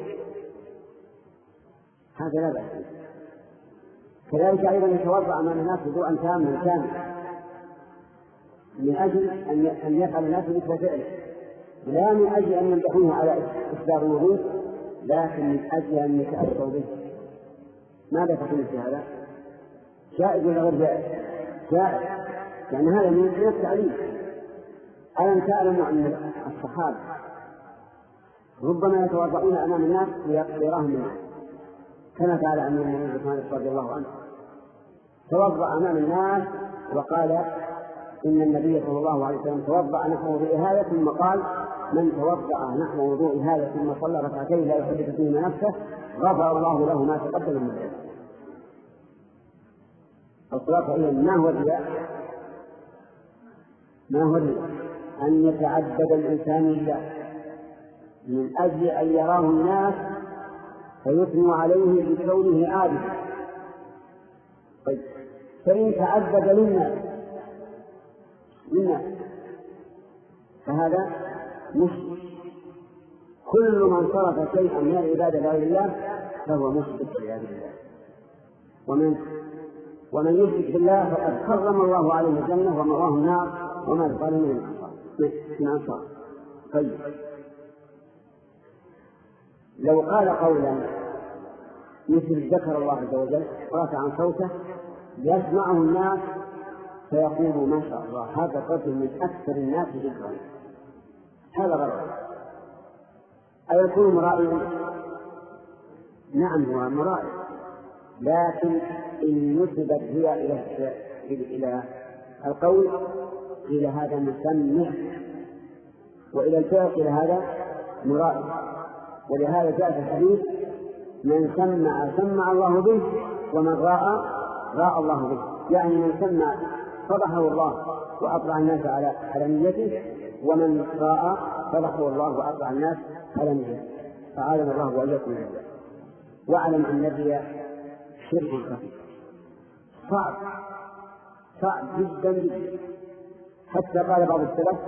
Speaker 1: هذا لا بأس. كذلك أيضا يتوضأ أمام الناس وضوءا تاما كاملا من أجل أن يفعل الناس مثل فعله، لا من أجل أن يمدحوه على إصدار الوضوء، لكن من أجل أن يتأسوا به. ماذا تقول في هذا؟ جائز ولا غير جائز؟ جائز، لأن هذا من التعليم. ألم تعلموا أن الصحابة ربما يتوضؤون أمام الناس ليراهم الناس، كما فعل أمير المؤمنين عثمان رضي الله عنه، توضأ أمام الناس وقال إن النبي صلى الله عليه وسلم توضأ نحو وضوء هذا، ثم قال من توضأ نحو وضوء هذا ثم صلى ركعتين لا يحدث فيهما نفسه غفر الله له ما تقدم من ذنبه. الصلاة إذا ما هو الرياء؟ ما هو الرياء؟ أن يتعبد الإنسان لله من أجل أن يراه الناس فيثنوا عليه بكونه عابدا. طيب فإن تعبد للناس للناس فهذا مشرك. كل من صرف شيئا من العبادة لغير الله فهو مشرك والعياذ بالله. ومن ومن يشرك بالله فقد حرم الله عليه الجنة ومأواه النار وما للظالمين من أنصار. طيب، لو قال قولا مثل ذكر الله عز وجل رافعا صوته يسمعه الناس فيقول ما شاء الله هذا الرجل من أكثر الناس ذكرا، هذا غلط. أيكون مرائيا؟ نعم هو مرائي، لكن إن نسبت هي إلى إلى القول إلى هذا مسمع، وإلى الفعل إلى هذا مرائي. ولهذا جاء في الحديث من سمع سمع الله به ومن راى راى الله به، يعني من سمع فضحه الله وأطلع الناس على على نيته، ومن راى فضحه الله وأطلع الناس على نيته. فعالم الله وإياكم من ذلك. واعلم أن الرياء شرك خفيف صعب صعب جدا جدا، حتى قال بعض السلف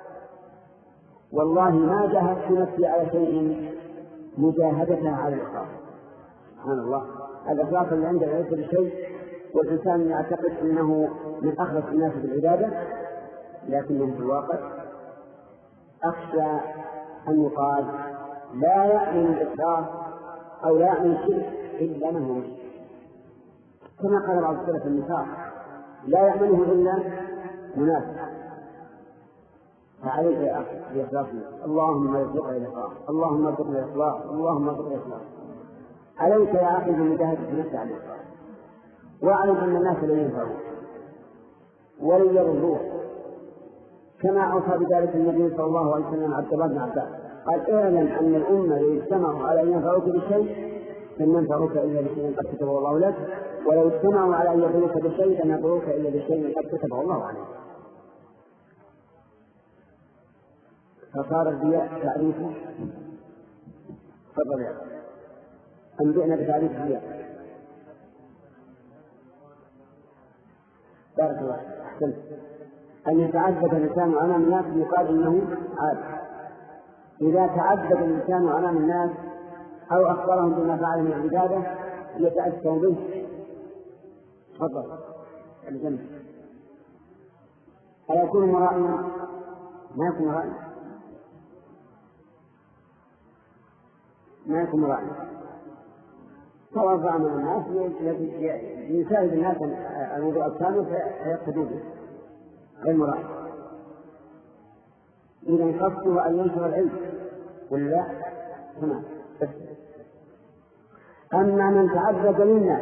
Speaker 1: والله ما جاهدت نفسي على شيء مجاهدتها على الإخلاص. سبحان الله، الإخلاص اللي عنده ليس بشيء، والإنسان يعتقد أنه من أخلص الناس بالعبادة، لكنه في الواقع أخشى أن يقال لا يأمن الإخلاص أو لا يأمن الشرك إلا من هو مشرك، كما قال بعض السلف النفاق لا يأمنه إلا منافق. فعليك يا أخي بإخلاص، اللهم ارزقنا الإخلاص، اللهم ارزقنا الإخلاص، اللهم ارزقنا الإخلاص. عليك يا أخي بمجاهدة نفسك على الإخلاص، واعلم أن الناس لن ينفعوك ولن يضروك، كما أوصى بذلك النبي صلى الله عليه وسلم عبد الله بن عباس قال اعلم أن الأمة لو اجتمعوا على أن ينفعوك بشيء لن ينفعوك إلا بشيء قد كتبه الله لك، ولو اجتمعوا على أن يضروك بشيء لن يضروك إلا بشيء قد كتبه الله عليك. فصار الرياء تعريفه. تفضل يا أنبئنا بتعريف الرياء. بارك الله، أحسنت. أن يتعبد الإنسان أمام الناس يقال إنه عابد. إذا تعبد الإنسان أمام الناس أو أخبرهم بما فعل من العبادة يتأثر به. تفضل الجنة. أيكون مرائيا؟ ما يكون مرائيا، ما يكون مرائيا. توضع من الناس يساعد الناس الوضوء الثاني فيقتدوا به غير مرائي. إذا قصده أن ينشر العلم ولا تمام. أما من تعبد للناس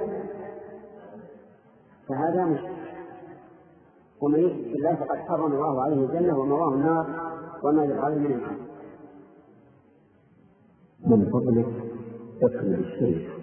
Speaker 1: فهذا مشكل، ومن يشرك بالله فقد حرم الله عليه الجنة ومأواه النار وما للظالمين من أنصار.
Speaker 2: من فضلك اقرأ الشريف.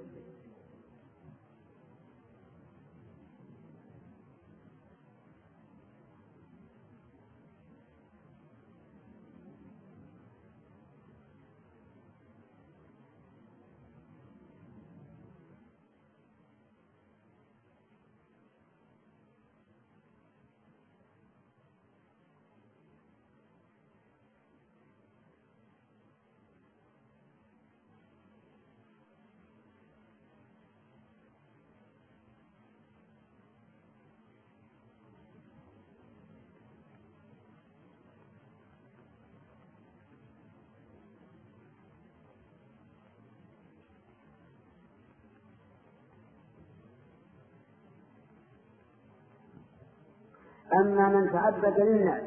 Speaker 1: أما من تعبد للناس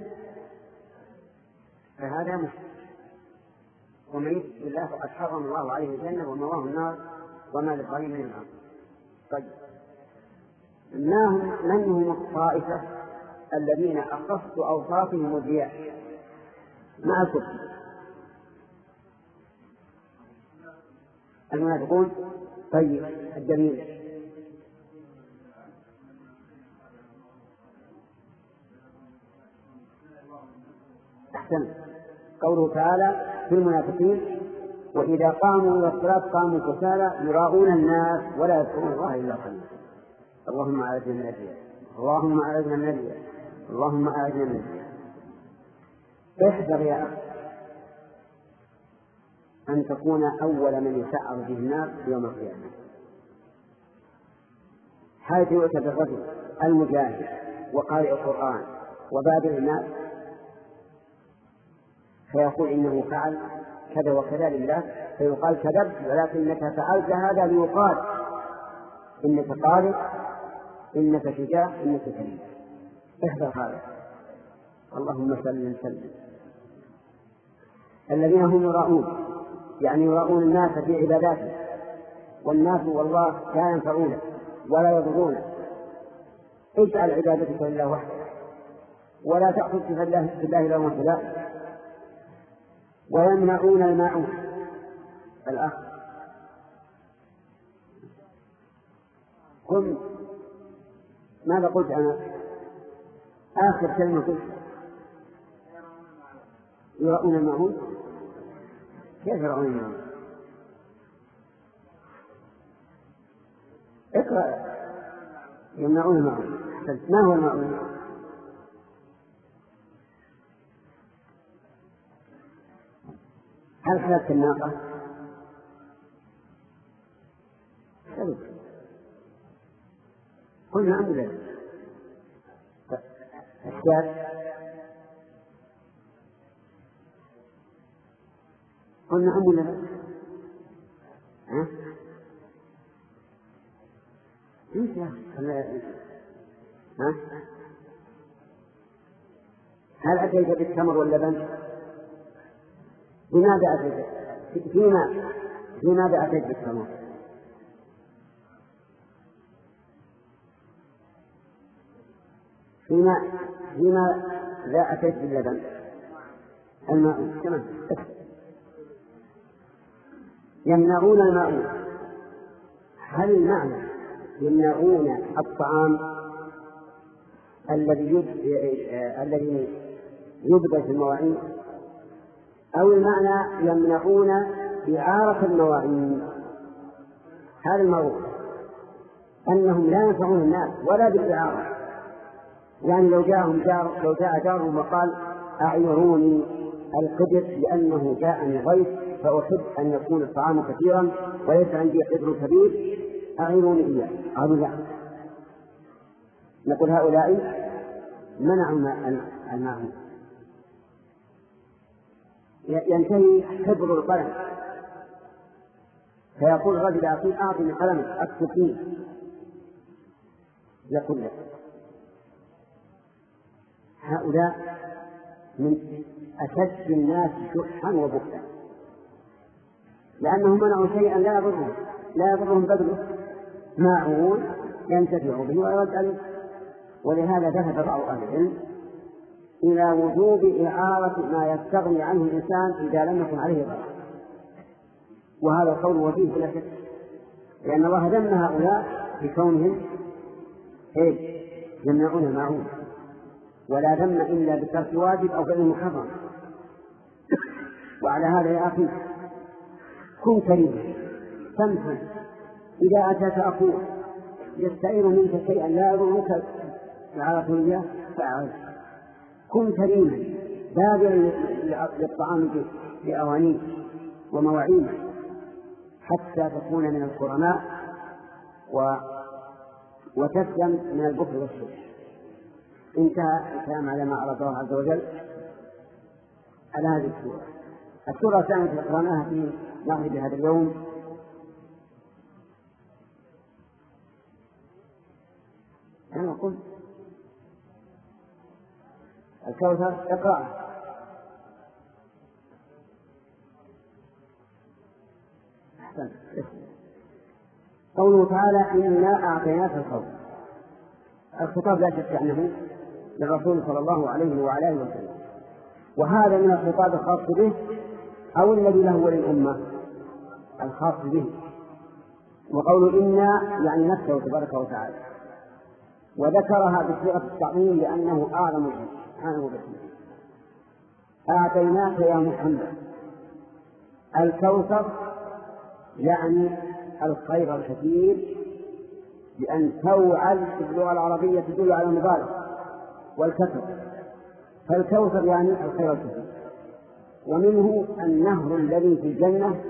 Speaker 1: فهذا مشرك، ومن يشرك بالله فقد حرم الله عليه الجنة ومأواه النار وما للظالمين من أنصار. طيب، ما هم من هم الطائفة الذين أخص أوصافهم الرياء مع الكفر؟ المنافقون. طيب، الدليل أحسن. قوله تعالى في المنافقين وإذا قاموا إلى الصلاة قاموا كسالى يراءون الناس ولا يذكرون الله إلا قليلا. اللهم أعذنا من الرياء، اللهم أعذنا من الرياء، اللهم أعذنا من الرياء. احذر يا أخي أن تكون أول من يسعر به النار يوم القيامة، حيث يؤتى بالرجل المجاهد وقارئ القرآن وبادئ الناس فيقول إنه فعل كذا وكذا لله، فيقال كذبت ولكنك فعلت هذا ليقال إنك قارئ إنك شجاع إنك كريم. احذر هذا. اللهم سلم سلم. الذين هم يراؤون يعني يراؤون الناس في عباداته، والناس والله لا ينفعونه ولا يضرونه. اجعل عبادتك لله وحده ولا تأخذ في الله لومة لائم. ويمنعون الماعون. الأخ قل ماذا قلت أنا؟ آخر كلمة قلت يراؤون الماعون. كيف يراؤون الماعون؟ اقرأ. يمنعون الماعون. ما هو الماعون؟ هل حلبت الناقة؟ حلبت. قلنا نعم ولا لا؟ الشاة قلنا نعم ولا لا؟ ها؟ انت ها؟ هل أتيت بالتمر واللبن؟ لماذا أتيت؟ فيما لماذا أتيت بالتمر؟ فيما فيما لا أتيت باللبن؟ الماء. تمام. يمنعون الماء. هل المعنى يمنعون الطعام الذي الذي يبذل في المواعين، أو المعنى يمنعون إعارة المواعين؟ هذا الموضوع أنهم لا ينفعون الناس ولا بالإعارة. يعني لو جاءهم جار لو جاء جارهم وقال أعيروني القدر لأنه جاءني ضيف فأحب أن يكون الطعام كثيرا وليس عندي قدر كبير أعيروني إياه، قالوا لا. نقول هؤلاء منعوا الماء. ينتهي حبر القلم فيقول الرجل أعطي أعطني قلمك أكتب فيه، يقول لك. هؤلاء من أشد الناس شحا وبخلا، لأنهم منعوا شيئا لا يضرهم لا يضرهم بذله، ماعون ينتفع به ويرد عليه. ولهذا ذهب بعض أهل العلم إلى وجوب إعارة ما يستغني عنه الإنسان إذا لم يكن عليه ضرر، وهذا القول وفيه بلا شك، لأن الله ذم هؤلاء بكونهم إيه؟ يمنعون الماعون، ولا ذم إلا بترك واجب أو فعل محرم. وعلى هذا يا أخي كن كريما سمحا، إذا أتاك أخوك يستعير منك شيئا لا يضرك إعارته إياه فأعرض. كن كريما بادرا للطعام بأوانيه ومواعينه حتى تكون من الكرماء و... وتسلم من البخل والشح. انتهى الكلام على ما أراد الله عز وجل على هذه السورة. السورة الثانية قرأناها في مغرب هذا اليوم. أنا قلت الكوثر اقرأ. أحسن. قوله تعالى إنا أعطيناك الكوثر. الخطاب لا شك أنه للرسول صلى الله عليه وعلى آله وسلم، وهذا من الخطاب الخاص به أو الذي له وللأمة الخاص به. وقول إنا يعني نفسه تبارك وتعالى، وذكرها بصيغة التعظيم لأنه أعظم شيء سبحانه وتعالى. أعطيناك يا محمد الكوثر يعني الخير الكثير، لأن توعل في اللغة العربية تدل على المبالغة والكثرة، فالكوثر يعني الخير الكثير. ومنه النهر الذي في الجنة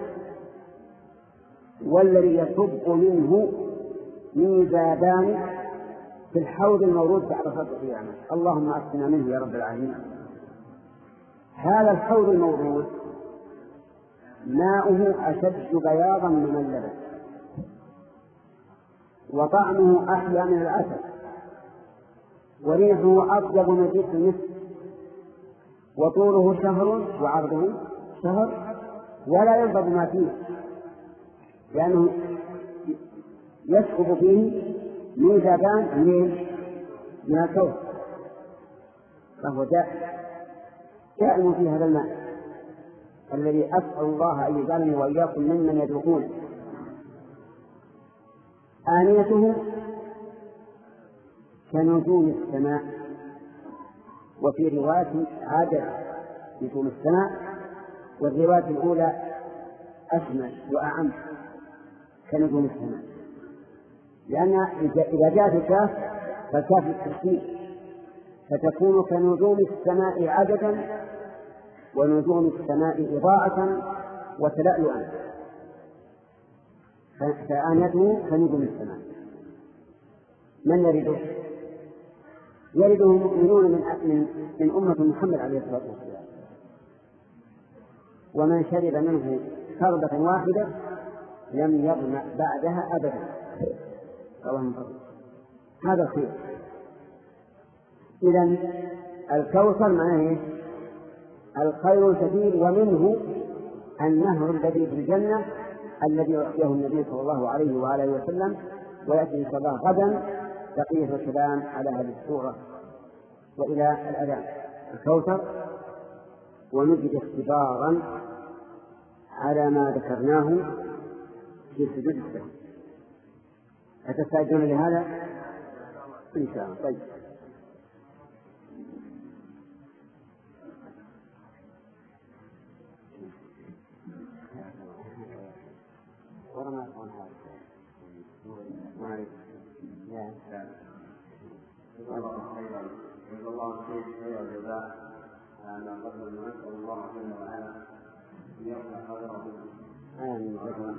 Speaker 1: والذي يصب منه ميزابان في الحوض المورود بعد خلق القيامة. اللهم أسقنا منه يا رب العالمين. هذا الحوض المورود ماؤه أشد بياضا من اللبن، وطعمه أحلى من العسل، وريحه أطيب من ريح المسك، وطوله شهر وعرضه شهر، ولا ينضب ما فيه، لأنه يسكب فيه ميزابان من من الكوثر، فهو دائم في هذا الماء الذي أسأل الله أن يجعلني وإياكم ممن يدركونه. آنيته كنجوم السماء، وفي رواية عدد نجوم السماء، والرواية الأولى أشمل وأعم كنجوم السماء، لأن إذا جاءت الكاف فالكاف التشكيل، فتكون كنجوم السماء عددا ونجوم السماء إضاءة وتلألؤا، فآنيته كنجوم السماء. من يرده؟ يرده المؤمنون من من من أمة محمد عليه الصلاة والسلام، ومن شرب منه شربة واحدة لم يظمأ بعدها أبدا. اللهم صل. هذا الخير. إذن الكوثر معناه الخير الكثير، ومنه النهر الذي في الجنة الذي أعطيه النبي صلى الله عليه وآله وسلم، ويأتي إن شاء الله غدا بقية الكلام على هذه السورة وإلى الأذان. الكوثر ونجد اختبارا على ما ذكرناه في سجود السهو. أتستعدون لهذا؟ إن شاء الله. طيب. ورمى أخوان هذا معي لا جزا الله خير الجزاء على قدر المنزل. الله جل وعلا أن يرفع قدره آمين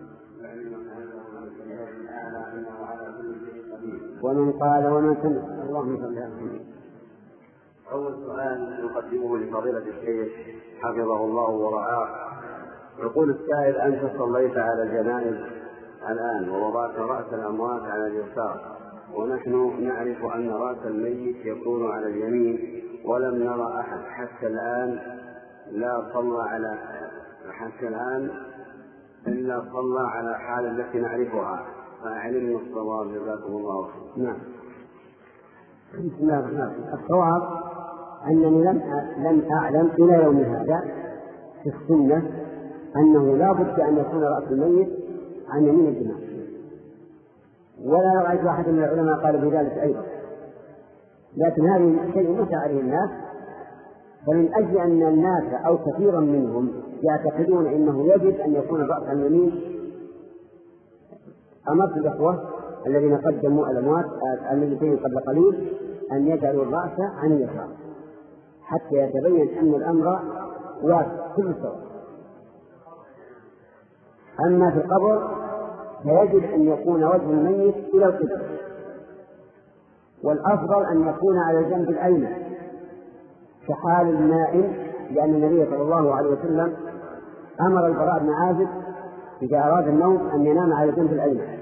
Speaker 1: إنه على كل شيء قدير. ومن قال ومن سمع. اللهم صل على محمد.
Speaker 3: أول سؤال نقدمه لفضيلة الشيخ حفظه الله ورعاه. يقول السائل: أنت صليت على الجنائز الآن ووضعت رأس الأموات على اليسار، ونحن نعرف أن رأس الميت يكون على اليمين، ولم نرى أحد حتى الآن لا صلى على حتى الآن إلا صلى على حال التي نعرفها، فأعلمنا الصواب جزاكم الله خيرا.
Speaker 1: نعم. بسم الله الرحمن الرحيم. الصواب أنني لم لم أعلم إلى يوم هذا في السنة أنه لا بد أن يكون رأس الميت عن يمين الإمام، ولا رأيت أحد من العلماء قال بذلك أيضا، لكن هذا شيء مشى عليه الناس، فمن أجل أن الناس أو كثيرا منهم يعتقدون أنه يجب أن يكون الرأس عن يمين، أمرت الأخوة الذين قدموا الأموات الميتين قبل قليل أن يجعلوا الرأس عن اليسار حتى يتبين أن الأمر واضح كل سواء. أما في القبر فيجب أن يكون وجه الميت إلى القبلة، والأفضل أن يكون على الجنب الأيمن كحال النائم، لأن النبي صلى الله عليه وسلم أمر البراء بن عازب إذا أراد النوم أن ينام على الجنب الأيمن.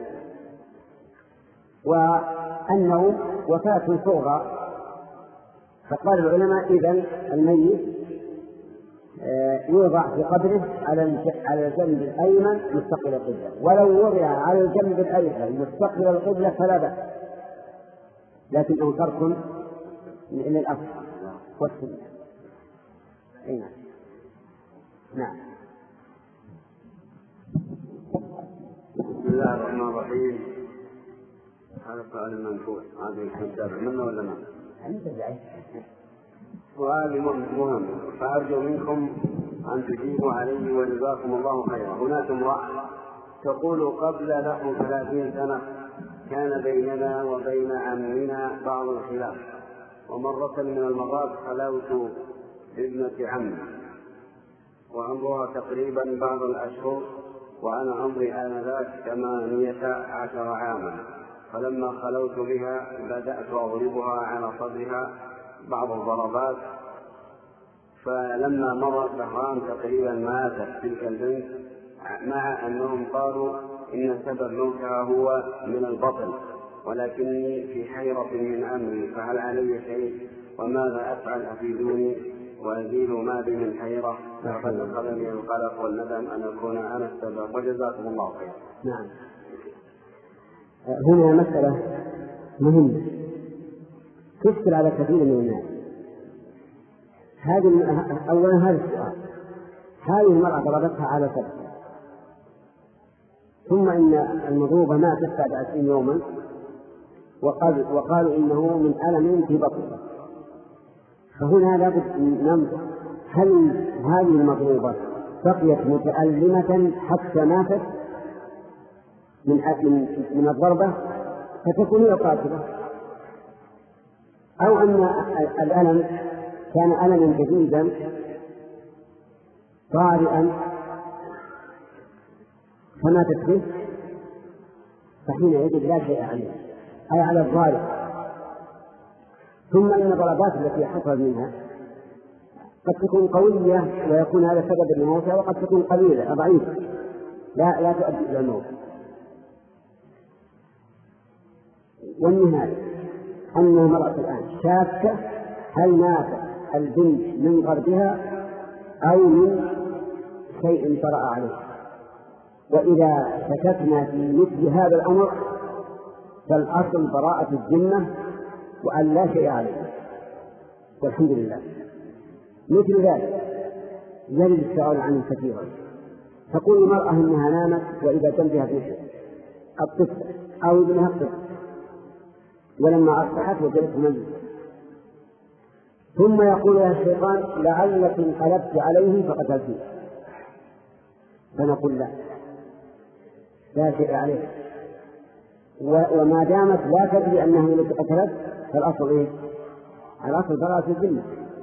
Speaker 1: وأنه وفاة صغرى، فقال العلماء إذن الميت يوضع في قبره على الجنب الأيمن مستقبل القبلة، ولو وضع على الجنب الأيسر مستقبل القبلة فلا بأس، لكن أنكركم من الأصل والسنة. نعم. نعم.
Speaker 3: بسم الله الرحمن الرحيم. هذا السؤال المنفوس هذا الكتاب منه ولا ما؟ سؤال مهم، فأرجو منكم أن تجيبوا عليه وجزاكم الله خيرا. هناك امرأة تقول: قبل نحو ثلاثين سنة كان بيننا وبين عمنا بعض الخلاف، ومرة من المرات خلوت ابنة عمي، وعمرها تقريبا بعض الأشهر، وأنا عمري آنذاك ثمانية عشر عاما، فلما خلوت بها بدأت أضربها على صدرها بعض الضربات، فلما مضى شهران تقريبا ماتت تلك البنت، مع أنهم قالوا إن سبب موتها هو من البطن، ولكني في حيرة من أمري، فهل علي شيء وماذا أفعل؟ أفيدوني وأزيل ما بي من حيرة، لقد أخذني القلق والندم أن أكون أنا السبب، وجزاكم الله خير.
Speaker 1: نعم. هنا مسألة مهمة تشكل على كثير من الناس. هذه أولا هذا السؤال: هذه المرأة ضربتها على سبب، ثم إن المضروبة ماتت بعد عشرين يوما، وقال وقالوا إنه من ألم في بطنها. فهنا لابد أن ننظر هل هذه المضروبة بقيت متألمة حتى ماتت من من الضربة فتكون هي قاتلة، أو أن الألم كان ألما جديدا طارئا فماتت به، فحينئذ لا شيء عليه أي على الضارب. ثم إن الضربات التي حصل منها قد تكون قوية ويكون هذا سبب لموتها، وقد تكون قليلة ضعيفة لا لا تؤدي إلى الموت. والنهاية أن المرأة الآن شاكة هل ماتت البنت من ضربها أو من شيء طرأ عليه. وإذا شككنا في مثل هذا الأمر فالأصل براءة الذمة وأن لا شيء عليه، والحمد لله. مثل ذلك يرد السؤال عنه كثيرا. تقول المرأة إنها نامت وإذا جنبها ابنها الطفل أو ابنها الطفل، ولما أصبحت وجدته ميت، ثم يقول لها الشيطان لعلك انقلبت عليه فقتلتيه، فنقول لا لا شيء عليه، وما دامت لا تدري أنها التي قتلت فالأصل إيه؟ الأصل براءة الذمة.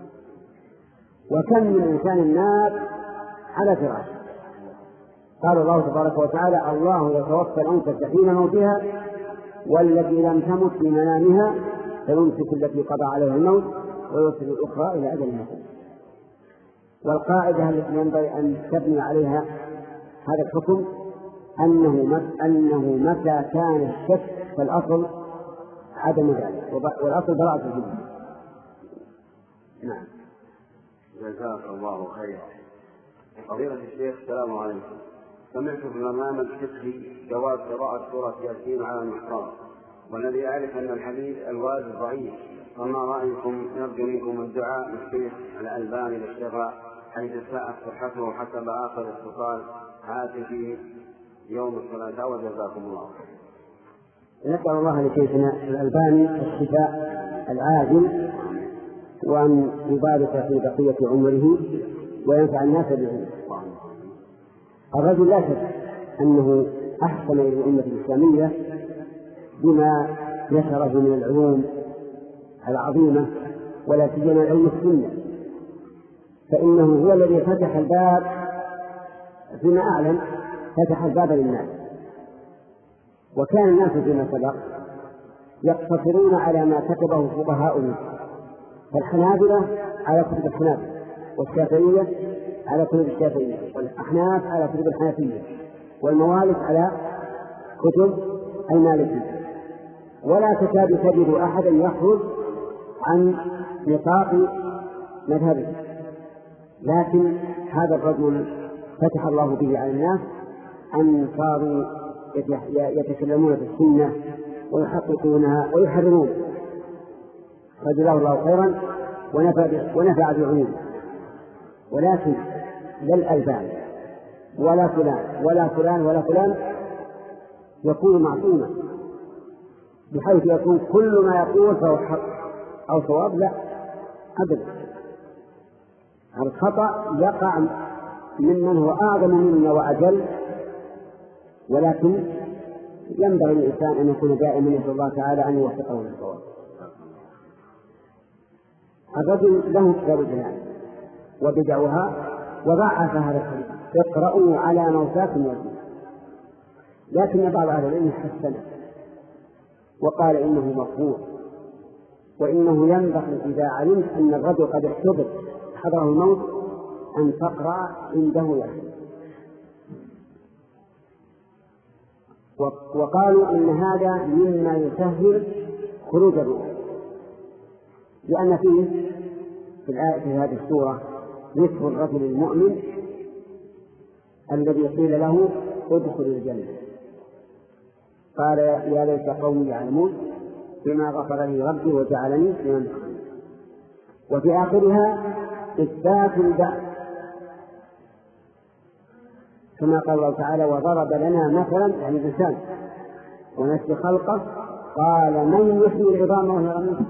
Speaker 1: وكم من إنسان مات على فراشه، قال الله تبارك وتعالى الله يتوفى الأنفس حين موتها والتي لم تمت في منامها فيمسك التي قضى عليها الموت ويرسل الأخرى إلى أجل مسمى. والقاعدة التي ينبغي أن تبني عليها هذا الحكم أنه أنه متى كان الشك فالأصل عدم ذلك، والأصل براءة الذمة. نعم.
Speaker 3: جزاك الله خيرا. فضيلة الشيخ السلام عليكم. سمعت في برنامج فقهي جواز قراءة سورة ياسين على المحراب، والذي أعرف أن الحديث الواجب ضعيف، فما رأيكم؟ نرجو منكم الدعاء للشيخ الألباني للشفاء حيث ساءت صحته حسب آخر اتصال هاتفي يوم الثلاثاء، وجزاكم الله.
Speaker 1: نسأل الله لشيخنا الألباني الشفاء العاجل، وأن يبارك في بقية عمره وينفع الناس به. الرجل لا شك أنه أحسن إلى الأمة الإسلامية بما نشره من العلوم العظيمة، ولا سيما علم السنة، فإنه هو الذي فتح الباب فيما أعلم فتح الباب للناس. وكان الناس فيما سبق يقتصرون على ما كتبه فقهاؤهم، فالحنابلة على كتب الحنابلة، والشافعية على كتب الشافعية، والأحناف على كتب الحنفية، والموالك على كتب المالكية، ولا تكاد تجد أحدا يخرج عن نطاق مذهبه. لكن هذا الرجل فتح الله به على الناس أن صاروا يتكلمون في السنة ويحققونها ويحرمون، فجزاه الله خيرا ونفع بعلومه. ولكن لا الألبان ولا فلان ولا فلان ولا فلان يكون معصوما بحيث يكون كل ما يقول فهو حق أو صواب، لا أبدا. الخطأ يقع ممن هو أعظم منا وأجل، ولكن ينبغي الإنسان أن يكون دائما يسأل الله تعالى أن يوفقه للصواب. الرجل له كتاب الجنائز وبدعها وضعف هذا الحديث اقرأوا على موتاكم يتيم. لكن بعض أهل العلم حسنه وقال إنه مقبول، وإنه ينبغي إذا علمت أن الرجل قد احتضر حضره الموت أن تقرأ عنده يتيم. وقالوا إن هذا مما يسهل خروج الروح، لأن فيه في الآية في هذه السورة ذكر الرجل المؤمن الذي قيل له ادخل الجنة قال يا ليت قومي يعلمون بما غفر لي ربي وجعلني من المكرمين. وفي آخرها إثبات البعث كما قال الله تعالى وضرب لنا مثلا يعني الإنسان ونسي خلقه قال من يحيي العظام وهي رميم.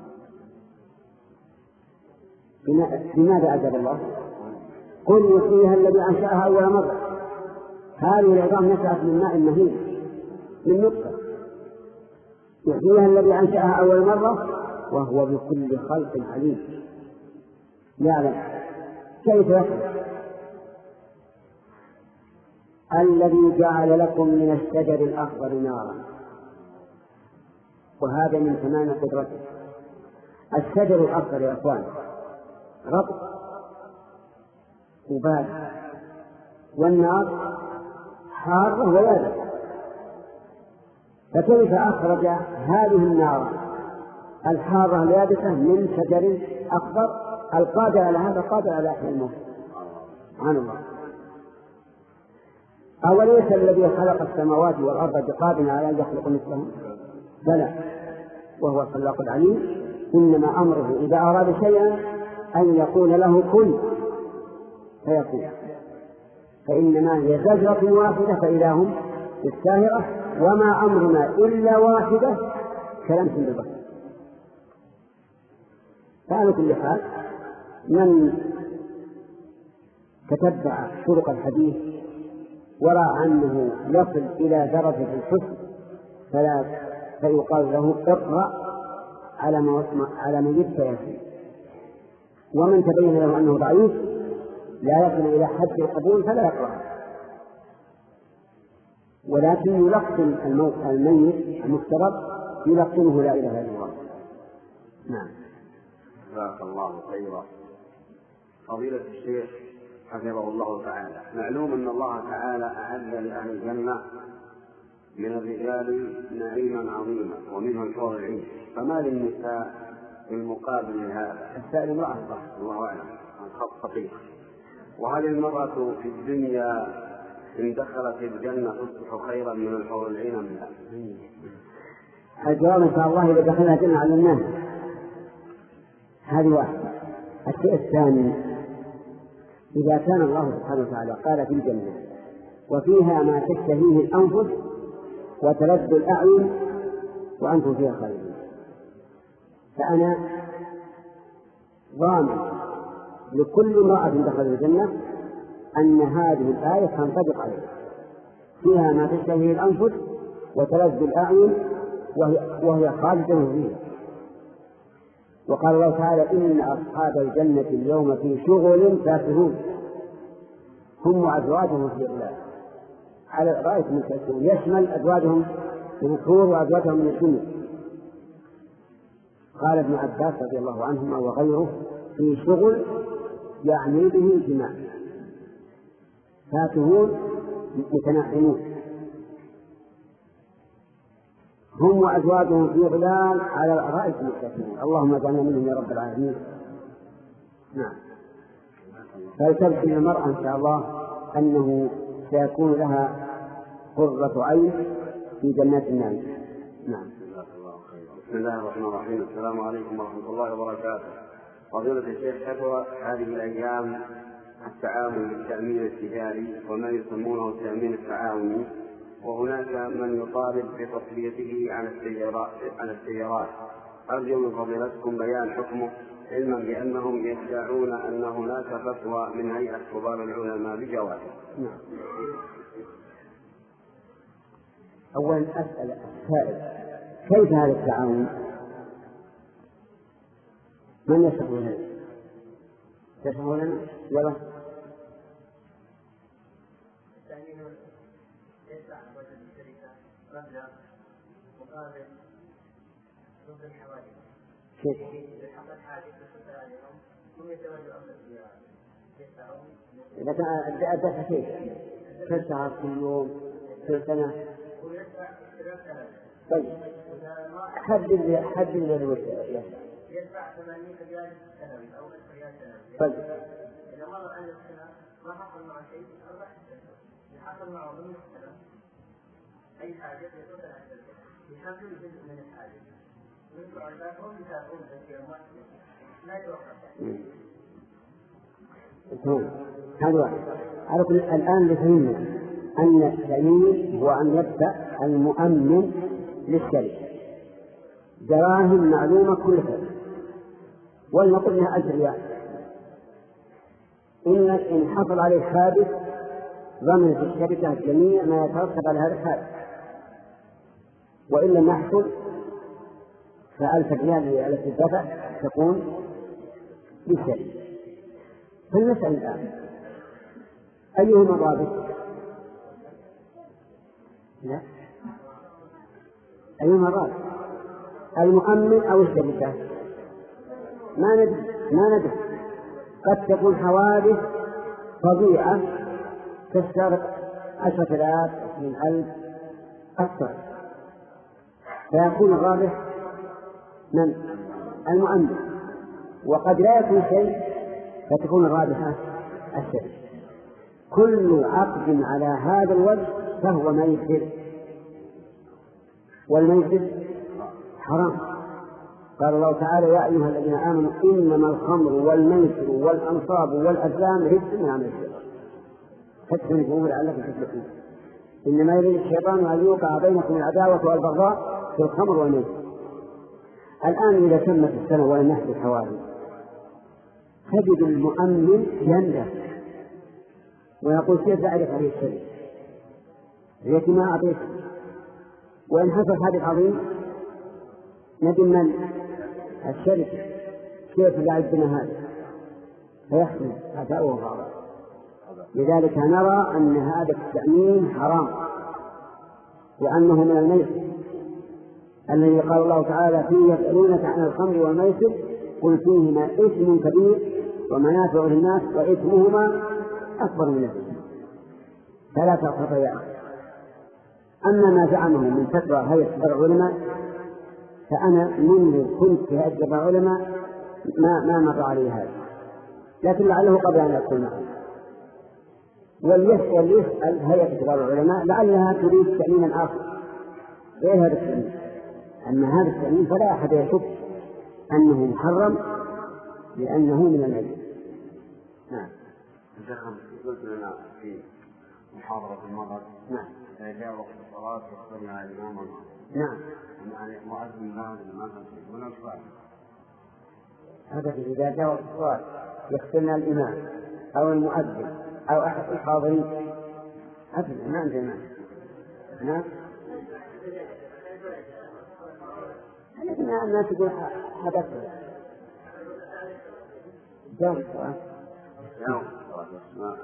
Speaker 1: لماذا أجاب الله؟ قل يحييها الذي أنشأها أول مرة. هذه العظام نشأت من ماء مهين من نطفة، يحييها الذي أنشأها أول مرة وهو بكل خلق عليم يعلم كيف يخلق. الذي جعل لكم من الشجر الأخضر نارا، وهذا من تمام قدرته. الشجر الأخضر يا أخوان رطب وبارد، والنار حارة ويابسة، فكيف أخرج هذه النار الحارة اليابسة من شجر أخضر؟ القادر على هذا قادر على إحياء الموت سبحان الله. أوليس الذي خلق السماوات والأرض بقادر على أن يخلق مثلهم؟ بلى وهو الخلاق العليم. إنما أمره إذا أراد شيئا أن يقول له كن فيكون، فإنما هي زجرة واحدة فإذا هم بالساهرة وما أمرنا إلا واحدة كلمح بالبصر. فعلى كل حال من تتبع طرق الحديث ورأى أنه يصل إلى درجة الحسن فلا فيقال له اقرأ على ما على ما يتيسر، ومن تبين له أنه ضعيف لا يصل إلى حد القبول فلا يقرأ، ولكن يلقن الموت الميت المفترض يلقنه لا إله إلا الله. نعم.
Speaker 3: جزاك الله خيرا. فضيلة الشيخ حفظه الله تعالى، معلوم أن الله تعالى أعد لأهل الجنة من الرجال نعيما عظيما ومنهم الحور العين، فما للنساء المقابل لهذا؟
Speaker 1: السائل امرأة
Speaker 3: الله أعلم عن خط خطير. وهل المرأة في الدنيا إن دخلت الجنة تصبح خيرا من الحور العين أم لا؟
Speaker 1: الجواب إن شاء الله إذا دخلنا الجنة على الناس. هذه واحدة. الشيء الثاني إذا كان الله سبحانه وتعالى قال في الجنة وفيها ما تشتهيه الأنفس وتلذ الأعين وأنتم فيها خالدون، فأنا ضامن لكل امرأة دخلت الجنة أن هذه الآية تنطبق عليها، فيها ما تشتهيه الأنفس وتلذ الأعين وهي, وهي خالدة فيها. وقال الله تعالى إن أصحاب الجنة اليوم في شغل فاكهون هم وأزواجهم في ظلال على الأرائك متكئون، يشمل أزواجهم من الحور وأزواجهم من الدنيا. قال ابن عباس رضي الله عنهما وغيره في شغل يعني به الجماع، فاكهون متنعمون هم وأزواجهم في ظلال على الأرائك متكئون. اللهم اجعلنا منهم يا رب العالمين. نعم. فلتبشر المرأة إن شاء الله أنه سيكون لها قرة عين في جنات النعيم. نعم.
Speaker 3: بسم الله الرحمن الرحيم. السلام عليكم ورحمة الله وبركاته. فضيلة الشيخ، كثر هذه الأيام التعاون بالتأمين التجاري وما يسمونه التأمين التعاوني، وهناك من يطالب بتصفيته عن السيارات عن السيارات أرجو من فضيلتكم بيان حكمه، علما بأنهم يدعون أن هناك فتوى من هيئة كبار العلماء بجوازه.
Speaker 1: نعم. أولا أسأل السائل كيف هذا التعاون؟ من يشرح لنا؟ يشرح لنا؟ يلا
Speaker 4: الشركة مبلغ مقابل ضد الحوادث.
Speaker 1: كيف؟
Speaker 4: إذا حصل حادث وشكر عليهم هم يتوجهوا أمر السيارة يدفعون.
Speaker 1: إذا كان الدفع كيف؟ كل شهر كل يوم كل سنة.
Speaker 4: ويدفع ثلاث سنوات.
Speaker 1: طيب. حدد حدد الوجه.
Speaker 4: يدفع ثمانين ريال سنوي أو ألف ريال سنوي.
Speaker 1: طيب.
Speaker 4: إذا مر أن السنة ما حصل معه شيء أربع سنوات. حصل معه ضمن السنة أي حاجة يدخل على السنة يحصل جزء من الحاجة. ويدفع عبادهم يتابعون تسير المحسن لا يوقف.
Speaker 1: تمام. هذا واحد. على كل الآن فهمنا أن التأمين هو أن يدفع المؤمن للشركة دراهم معلومة كل سنة ولنقل لها ألف ريال. إن إن حصل عليه حادث ضمن في الشركة جميع ما يترتب على هذا الحادث، وإن لم يحصل فألف ريال التي تدفع تكون للشركة. فلنسأل الآن أيهما الرابط؟ لا، أيهما الرابط؟ المؤمن أو الشركة؟ ما ندري ما ندري قد تكون حوادث فظيعة تستغرق عشرة آلاف عشرين ألف أكثر، فيكون الرابح من؟ المؤمن. وقد لا يكون شيء فتكون الرابحة الشركة. كل عقد على هذا الوجه فهو ميسر، والميسر حرام. قال الله تعالى: يا أيها الذين آمنوا إنما الخمر والميسر والأنصاب والأزلام رجس من عمل الشيطان فاجتنبوه لعلكم تفلحون. إنما يريد الشيطان أن يوقع بينكم العداوة والبغضاء في الخمر والميسر. الآن إذا تمت السنة ولم يحدث حوادث تجد المؤمن يندم ويقول: كيف أعرف عليه الشريك التي ما أعطيته؟ وإن حصل حادث عظيم ندم من؟ الشركة. كيف لا عندنا هذا؟ فيحصل عداوة وبغضاء. لذلك نرى أن هذا التأمين حرام، وأنه من الميسر الذي قال الله تعالى فيه: يسألونك عن الخمر والميسر قل فيهما إثم كبير ومنافع للناس وإثمهما أكبر من الإثم فلا تقتطعا. أما ما زعمه من فتوى هيئة كبار العلماء فأنا منذ كنت في هيئة كبار العلماء ما ما مر علي هذا، لكن لعله قبل أن يكون معه. وليسأل يسأل هيئة كبار العلماء لعلها تريد تأمينا آخر غير هذا التأمين. أما هذا التأمين فلا أحد يشك أنه محرم لأنه من الميت.
Speaker 3: نعم. شيخ قلت لنا في محاضرة المرض
Speaker 1: نعم
Speaker 3: إذا جاء وقت الصلاة يخبرنا الإمام
Speaker 1: نعم
Speaker 3: يعني مؤذن هذا المذهب ولا الصلاة.
Speaker 1: هذا إذا جاء وقت الصلاة يخبرنا الإمام أو المؤذن أو أحد الحاضرين. أبدا ما عندنا. نعم. لكن الناس تقول حدث جاء الصلاة
Speaker 3: جاء الصلاة.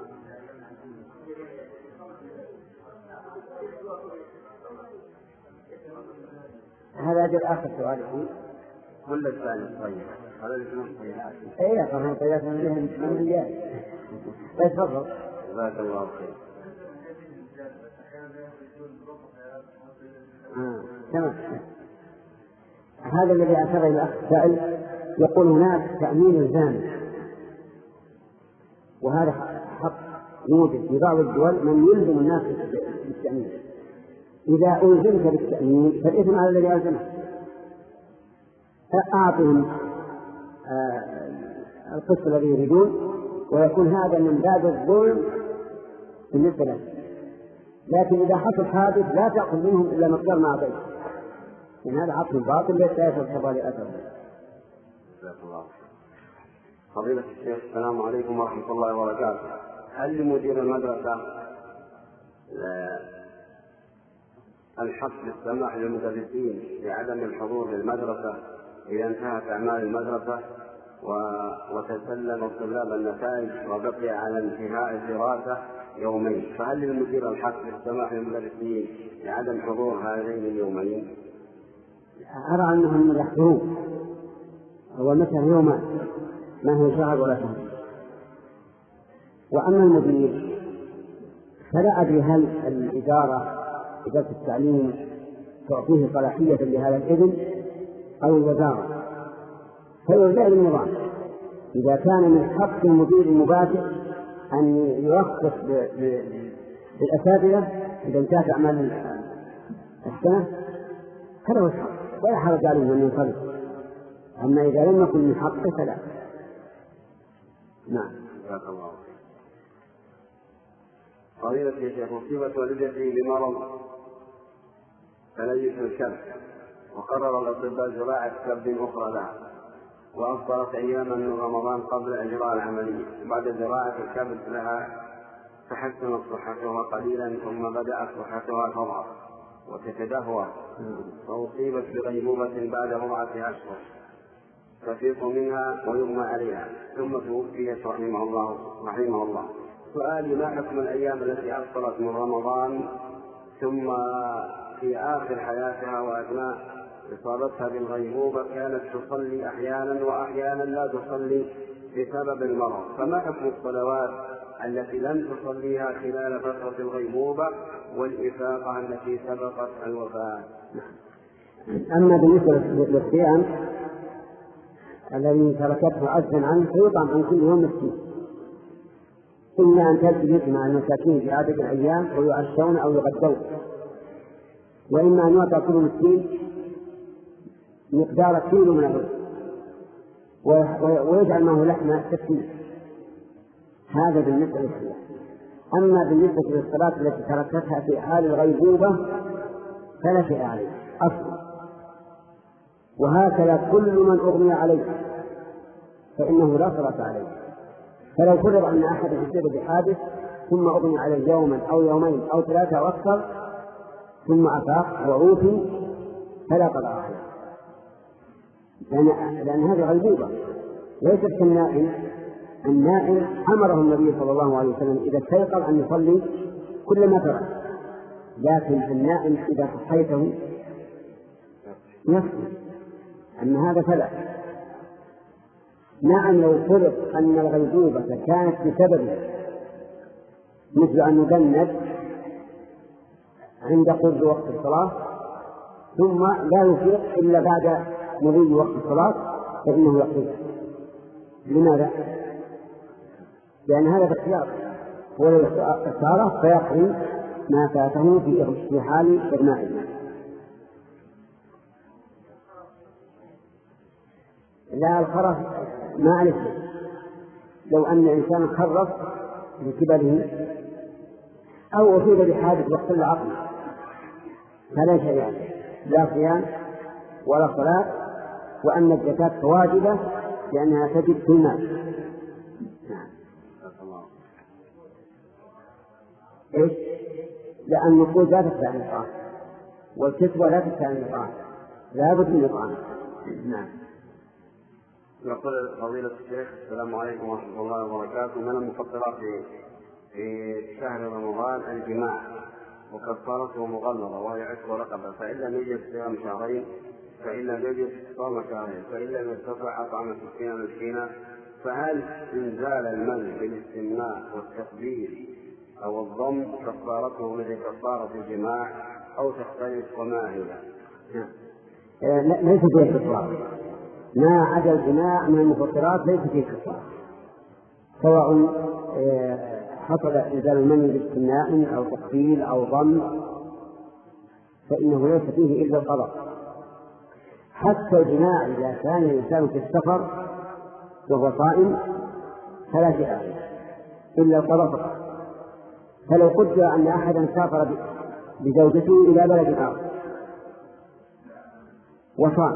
Speaker 1: هذا أجل آخر سؤال فيه.
Speaker 3: كل الثاني طيب. هذا الاسم طيب.
Speaker 1: إيه لا طبعا طيب من من الرجال. تفضل.
Speaker 3: جزاك الله خير.
Speaker 1: آه. تمام. هذا الذي أشار إلى الأخ السائل يقول هناك تأمين الزامن، وهذا حق يوجد في بعض الدول من يلزم الناس بالتأمين. إذا ألزمت بالتأمين فالإثم على الذي ألزمه. أعطهم آه القسط الذي يريدون ويكون هذا من باب الظلم بالنسبة له. لكن إذا حصل حادث لا تأخذ منهم إلا مقدار ما أعطيت، إن هذا عقل باطل ليس يترتب عليه أثر.
Speaker 3: جزاك الله. فضيلة الشيخ السلام عليكم ورحمة الله وبركاته. هل لمدير المدرسة الحق بالسماح للمدرسين بعدم الحضور للمدرسة إذا انتهت أعمال المدرسة وتسلم الطلاب النتائج وبقي على انتهاء الدراسة يومين، فهل للمدير الحق بالسماح للمدرسين لعدم حضور هذين اليومين؟
Speaker 1: أرى أنهم يحضرون، هو مثل يومان ما هو شهر ولا شهر. وأما المدير فلا أدري هل الإدارة إدارة التعليم تعطيه صلاحية لهذا الإذن أو الوزارة، فيرجع للنظام. إذا كان من حق المدير المباشر أن يرخص للأساتذة إذا انتهت أعمال السنة فله الحق ولا حرج عليه أن ينصرف، أما إذا لم يكن من حقه فلا. نعم.
Speaker 3: جزاك الله خير. فضيلة يا شيخ، مصيبة والدتي بمرض تليف الكبد، وقرر الأطباء زراعة كبد أخرى لها، وأفطرت أياما من رمضان قبل إجراء العملية. بعد زراعة الكبد لها تحسنت صحتها قليلا، ثم بدأت صحتها تضعف وتتدهور، فأصيبت بغيبوبة بعد بضعة أشهر تفيق منها ويغمى عليها، ثم توفيت رحمه الله رحمه الله. سؤالي: ما حكم الأيام التي أفطرت من رمضان ثم في آخر حياتها وأثناء إصابتها بالغيبوبة كانت تصلي أحيانا وأحيانا لا تصلي بسبب المرض، فما حكم الصلوات التي لم تصليها خلال فترة الغيبوبة والإفاقة التي سبقت الوفاة؟
Speaker 1: أما بالنسبة للصيام الذي تركته عجزا عنه فيطعم عن كل يوم مسكين، إلا أن تجلس مع المساكين في عدد الأيام ويعشون أو يغدون، وإما أن يعطى كل مسكين مقدار كيلو من الرز ويجعل معه لحمة ستين. هذا بالنسبة للصيام. أما بالنسبة للصلاة التي تركتها في حال الغيبوبة فلا شيء عليه أصلا، وهكذا كل من أغمي عليه فإنه لا صلاة عليه. فلو فرض أن أحد يصيب بحادث ثم أغمي عليه يوما أو يومين أو ثلاثة أو أكثر ثم أفاق وعوفي فلا قضاء عليه، لأن, لأن هذه غيبوبة ليست كالنائم. النائم أمره النبي صلى الله عليه وسلم إذا استيقظ أن يصلي كل ما ترك، لكن النائم إذا صحيته نفسه، أما هذا فلا. نعم، لو فرض أن الغيبوبة كانت بسبب مثل أن يجند عند قرب وقت الصلاة ثم لا يفيق إلا بعد مضي وقت الصلاة فإنه يقيم. لماذا؟ لأن هذا باختيار، ولو اختاره فيقضي ما فاته في حال إغمائه. لا، الخرف ما عليه شيء. لو أن إنسان خرف بكبره أو أصيب بحادث يقتل عقله فلا شيء عليه، لا صيام ولا صلاة، وأن الزكاة واجبة لأنها تجب في المال. إيش؟ لأن النقود لا تدفع النقاط والكسوة لا تدفع النقاط، لا بد من النقاط. نعم.
Speaker 3: يقول فضيلة الشيخ: السلام عليكم ورحمة الله وبركاته. من المفطرات في شهر رمضان الجماع وكفارته مغلظة وهي عتق رقبة، فإن لم يجد صيام شهرين، فإن لم يجد صوم شهرين، فإن لم يستطع أطعم ستين مسكينا، فهل إنزال المنع بالاستمناء والتقبيل أو الضم كفارته مثل كفارة الجماع أو تختلف وما هي؟
Speaker 1: ليس فيه كفارة، ما عدا الجماع من المفطرات ليس فيه كفارة، سواء حصل إنزال المني باستمناء أو تقبيل أو ضم فإنه ليس فيه إلا القضاء. حتى الجماع إذا كان الإنسان في السفر وهو صائم فلا شيء عليه إلا القضاء فقط. فلو قدر أن أحدا سافر بزوجته إلى بلد آخر وصام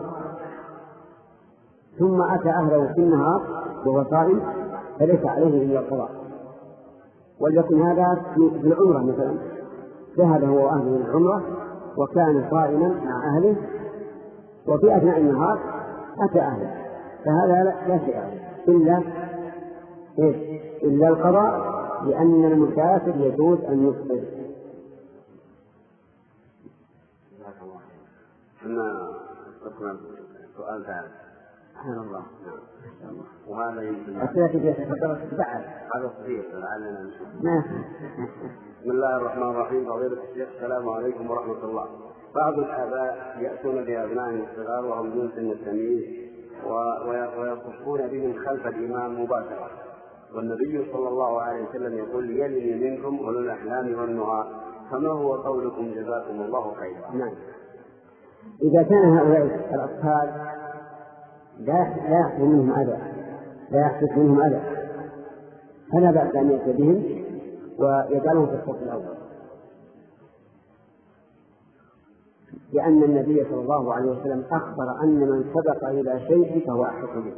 Speaker 1: ثم أتى أهله في النهار وهو صائم فليس عليه إلا القضاء. ولكن هذا في العمرة مثلا، ذهب هو وأهله العمرة وكان صائما مع أهله وفي أثناء النهار أتى أهله، فهذا لا شيء عليه إلا إيه؟ إلا القضاء لأن المسافر يجوز أن يفطر.
Speaker 3: أنا أذكر سؤال ثالث.
Speaker 1: سبحان الله.
Speaker 3: نعم. وهذا يمكن
Speaker 1: أسئلة تفضلت بعد.
Speaker 3: هذا صحيح لعلنا نشوف.
Speaker 1: نعم.
Speaker 3: بسم الله الرحمن الرحيم. فضيلة الشيخ السلام عليكم ورحمة الله. بعض الآباء يأتون بأبنائهم الصغار وهم دون سن التمييز ويصفون بهم خلف الإمام مباشرة، والنبي صلى الله عليه وسلم يقول يلي منكم أولو الأحلام والنهى، فما هو قولكم جزاكم الله خيرا؟
Speaker 1: نعم. إذا كان هؤلاء الأطفال لا لا يحصل منهم أذى لا يحصل منهم أذى فلا بأس أن يأتي بهم ويجعلهم في الصف الأول، لأن النبي صلى الله عليه وسلم أخبر أن من سبق إلى شيء فهو أحق به.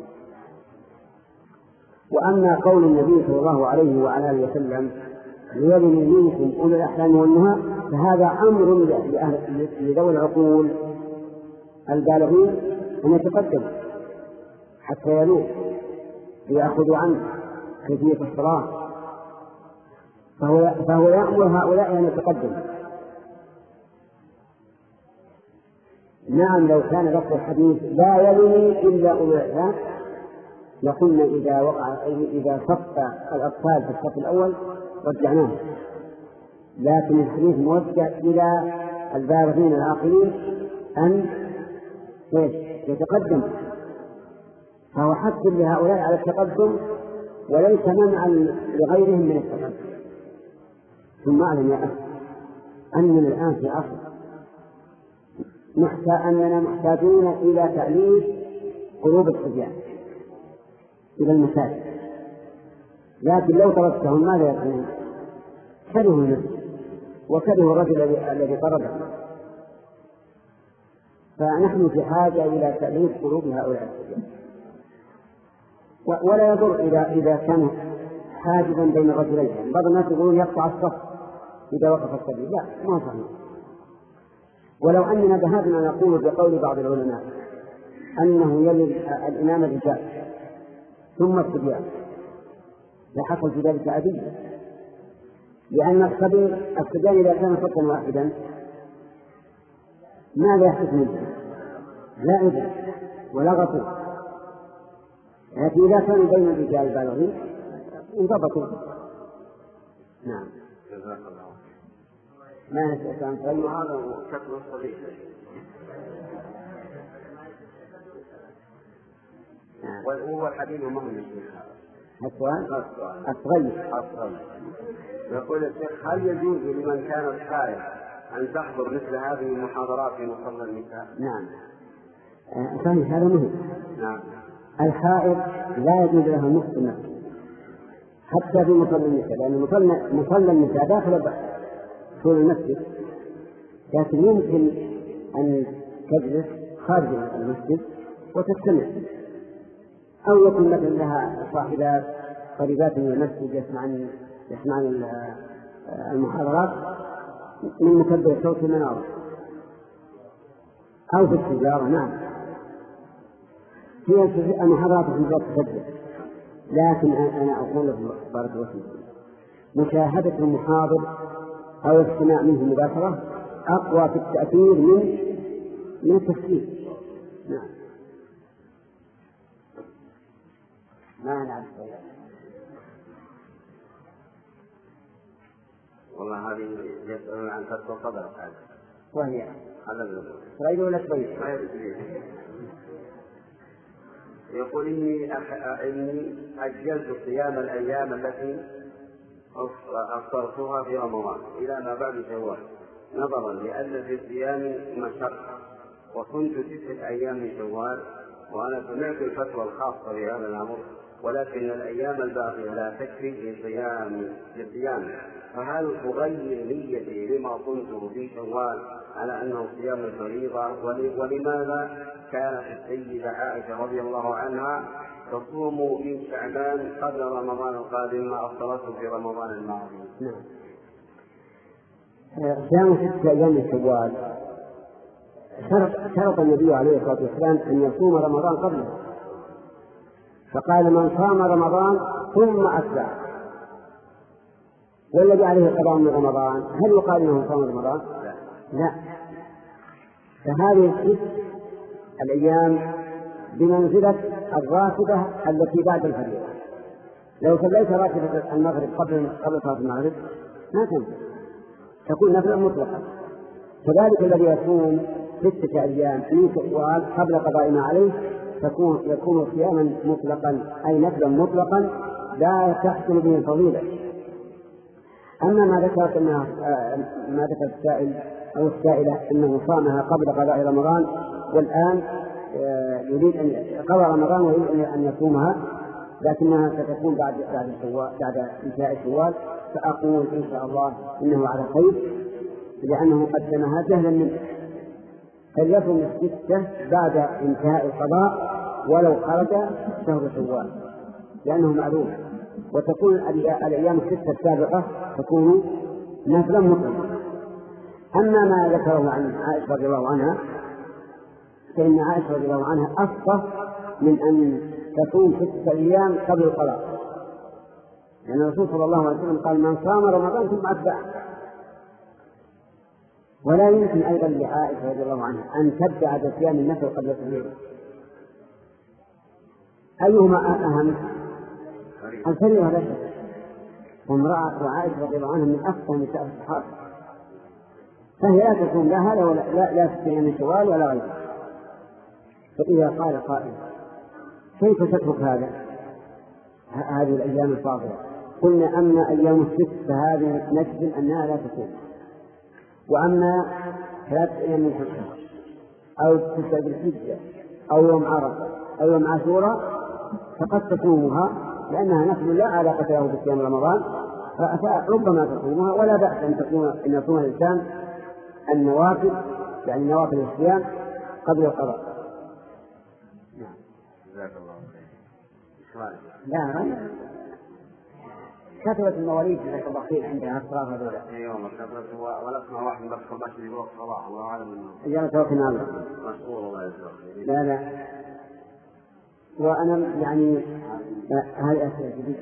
Speaker 1: وأما قول النبي صلى الله عليه وعلى آله وسلم ليلني منكم أولو الأحلام والنهى فهذا أمر لذوي العقول البالغين أن يتقدموا حتى يلوه ليأخذوا عنه كيفية الصلاة، فهو, فهو يأمر هؤلاء أن يتقدموا. نعم لو كان لفظ الحديث لا يلني إلا أولو الأحلام لقلنا إذا وقع إذا صف الأطفال في الصف الأول رجعناه، لكن الحديث موجه إلى البالغين العاقلين أن يتقدم، فهو حث لهؤلاء على التقدم وليس منعا لغيرهم من التقدم. ثم أعلم يا أخي أننا الآن في عصر نحتاج أننا محتاجون إلى تأليف قلوب الصبيان إلى المساجد، لكن لو تركتهم ماذا يكون؟ كرهوا النفس وكرهوا الرجل الذي طرده، فنحن في حاجة إلى تأليف قلوب هؤلاء الصبيان. ولا يضر إذا إذا كان حاجزا بين الرجلين، بعض الناس يقولون يقطع الصف إذا وقف السبيل، لا ما صحيح. ولو أننا ذهبنا نقول بقول بعض العلماء أنه يلي الإمام الرجال ثم الصبيان لحصل في ذلك أذية، لأن الصبيان إذا كان صفا واحدا ماذا يحدث منه؟ لا إذن ولا غفور، لكن إذا كانوا بين الرجال البالغين انضبطوا. نعم.
Speaker 3: جزاك الله.
Speaker 1: ما نسأل عن طيب
Speaker 3: هذا كتب الصديق. وهو الحديث مهم
Speaker 1: السؤال الصغير.
Speaker 3: يقول الشيخ هل يجوز لمن كان الحائض أن تحضر مثل هذه المحاضرات في مصلى النساء؟
Speaker 1: نعم صحيح هذا مهم.
Speaker 3: نعم.
Speaker 1: الحائض لا يجوز لها نصف النفس حتى في مصلى النساء، لأن مصلى النساء داخل طول المسجد، لكن يمكن أن تجلس خارج المسجد وتستمع، أو يكون مثلا لها صاحبات قريبات من المسجد يسمعن يسمعن المحاضرات من مكبر صوت المناظر أو في السيارة. نعم هي المحاضرات في الوقت تسجل، لكن أنا أقول بارك الله فيكم مشاهدة المحاضر أو الاستماع منه مباشرة أقوى في التأثير من من التفسير. نعم. ما نعرف
Speaker 3: والله هذه يسألون عن فتوى القدر هذا
Speaker 1: وهي
Speaker 3: هذا
Speaker 1: غير ولا كويس.
Speaker 3: يقول إني أخ... إني أجلت صيام الأيام التي أفطرتها في رمضان إلى ما بعد شوال نظرا لأن في الصيام مشقة، وكنت ستة أيام من شوال، وأنا سمعت الفتوى الخاصة بهذا الأمر، ولكن الأيام الباقية لا تكفي لصيام للصيام، فهل أغير نيتي لما كنت في شوال على أنه صيام الفريضة؟ ولماذا كانت السيدة عائشة رضي الله عنها تصوم من شعبان قبل رمضان القادم ما أفطرته في رمضان الماضي؟
Speaker 1: نعم. صيام ستة أيام من شوال شرط النبي عليه الصلاة والسلام أن يصوم رمضان قبله، فقال من صام رمضان ثم أتبع، والذي عليه قضاء من رمضان هل يقال انه صام رمضان؟ لا. فهذه الست الايام بمنزله الراتبه التي بعد الفريضه. لو صليت راتبه المغرب قبل قبل صلاه المغرب ما تنفع، تكون نفلا مطلقا. كذلك الذي يصوم ستة أيام في شوال قبل قضاء ما عليه تكون يكون صياما مطلقا أي نفلا مطلقا لا تحصل به الفضيلة. أما ما ذكرت أنه ما ذكر السائل أو السائلة أنه صامها قبل قضاء رمضان والآن يريد أن قضى رمضان ويريد أن يصومها لكنها ستكون بعد بعد شوال بعد انتهاء شوال، فأقول إن شاء الله إنه على خير لأنه قدمها جهلا منه، فليصم الستة بعد انتهاء القضاء ولو خرج شهر شوال لأنه معلوم، وتكون الأيام الستة السابقة تكون نفلا مطلقا. أما ما ذكره عن عائشة رضي الله عنها فإن عائشة رضي الله عنها أفضل من أن تكون ستة أيام قبل القضاء، لأن الرسول صلى الله عليه وسلم قال من صام رمضان ثم أتبعه. ولا يمكن أيضا لعائشة رضي الله عنها أن تبدأ بصيام النفل قبل الفريضة. أيهما أهم؟ الفريضة لا شك. وامرأة وعائشة رضي الله عنها من أفضل نساء الصحابة، فهي لا تكون لا هذا ولا لا, لا تصيام من شوال ولا غيره. فإذا قال قائل كيف تترك هذا هذه الأيام الفاضلة؟ قلنا أما أيام الست فهذه نجزم أنها لا تكون، وأما ثلاثة أيام من الحج أو تسعة بالحجة أو يوم عرفة أو يوم عاشوراء فقد تصومها لأنها نفل لا علاقة له بصيام رمضان، فربما تصومها ولا بأس أن تكون أن يصوم الإنسان النوافل يعني نوافل الصيام قبل القضاء.
Speaker 3: جزاك الله خير.
Speaker 1: لا كتبت المواليد جزاك الله خير عندها الصلاة هذول.
Speaker 3: ايوه كتبت ولا اسمع واحد بس قبل يقول الصلاة الله اعلم انه.
Speaker 1: اجل توكلنا الله.
Speaker 3: مشكور الله يجزاك.
Speaker 1: لا لا. وأنا يعني هذه أسئلة جديدة.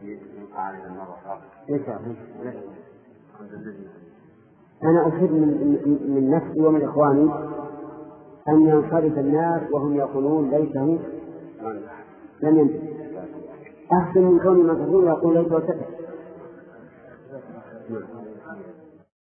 Speaker 1: أنا أحب من, من نفسي ومن إخواني أن ينصرف الناس وهم يقولون ليته لم ينتهي، أحسن من كون من تقول يقول ليته وسكت.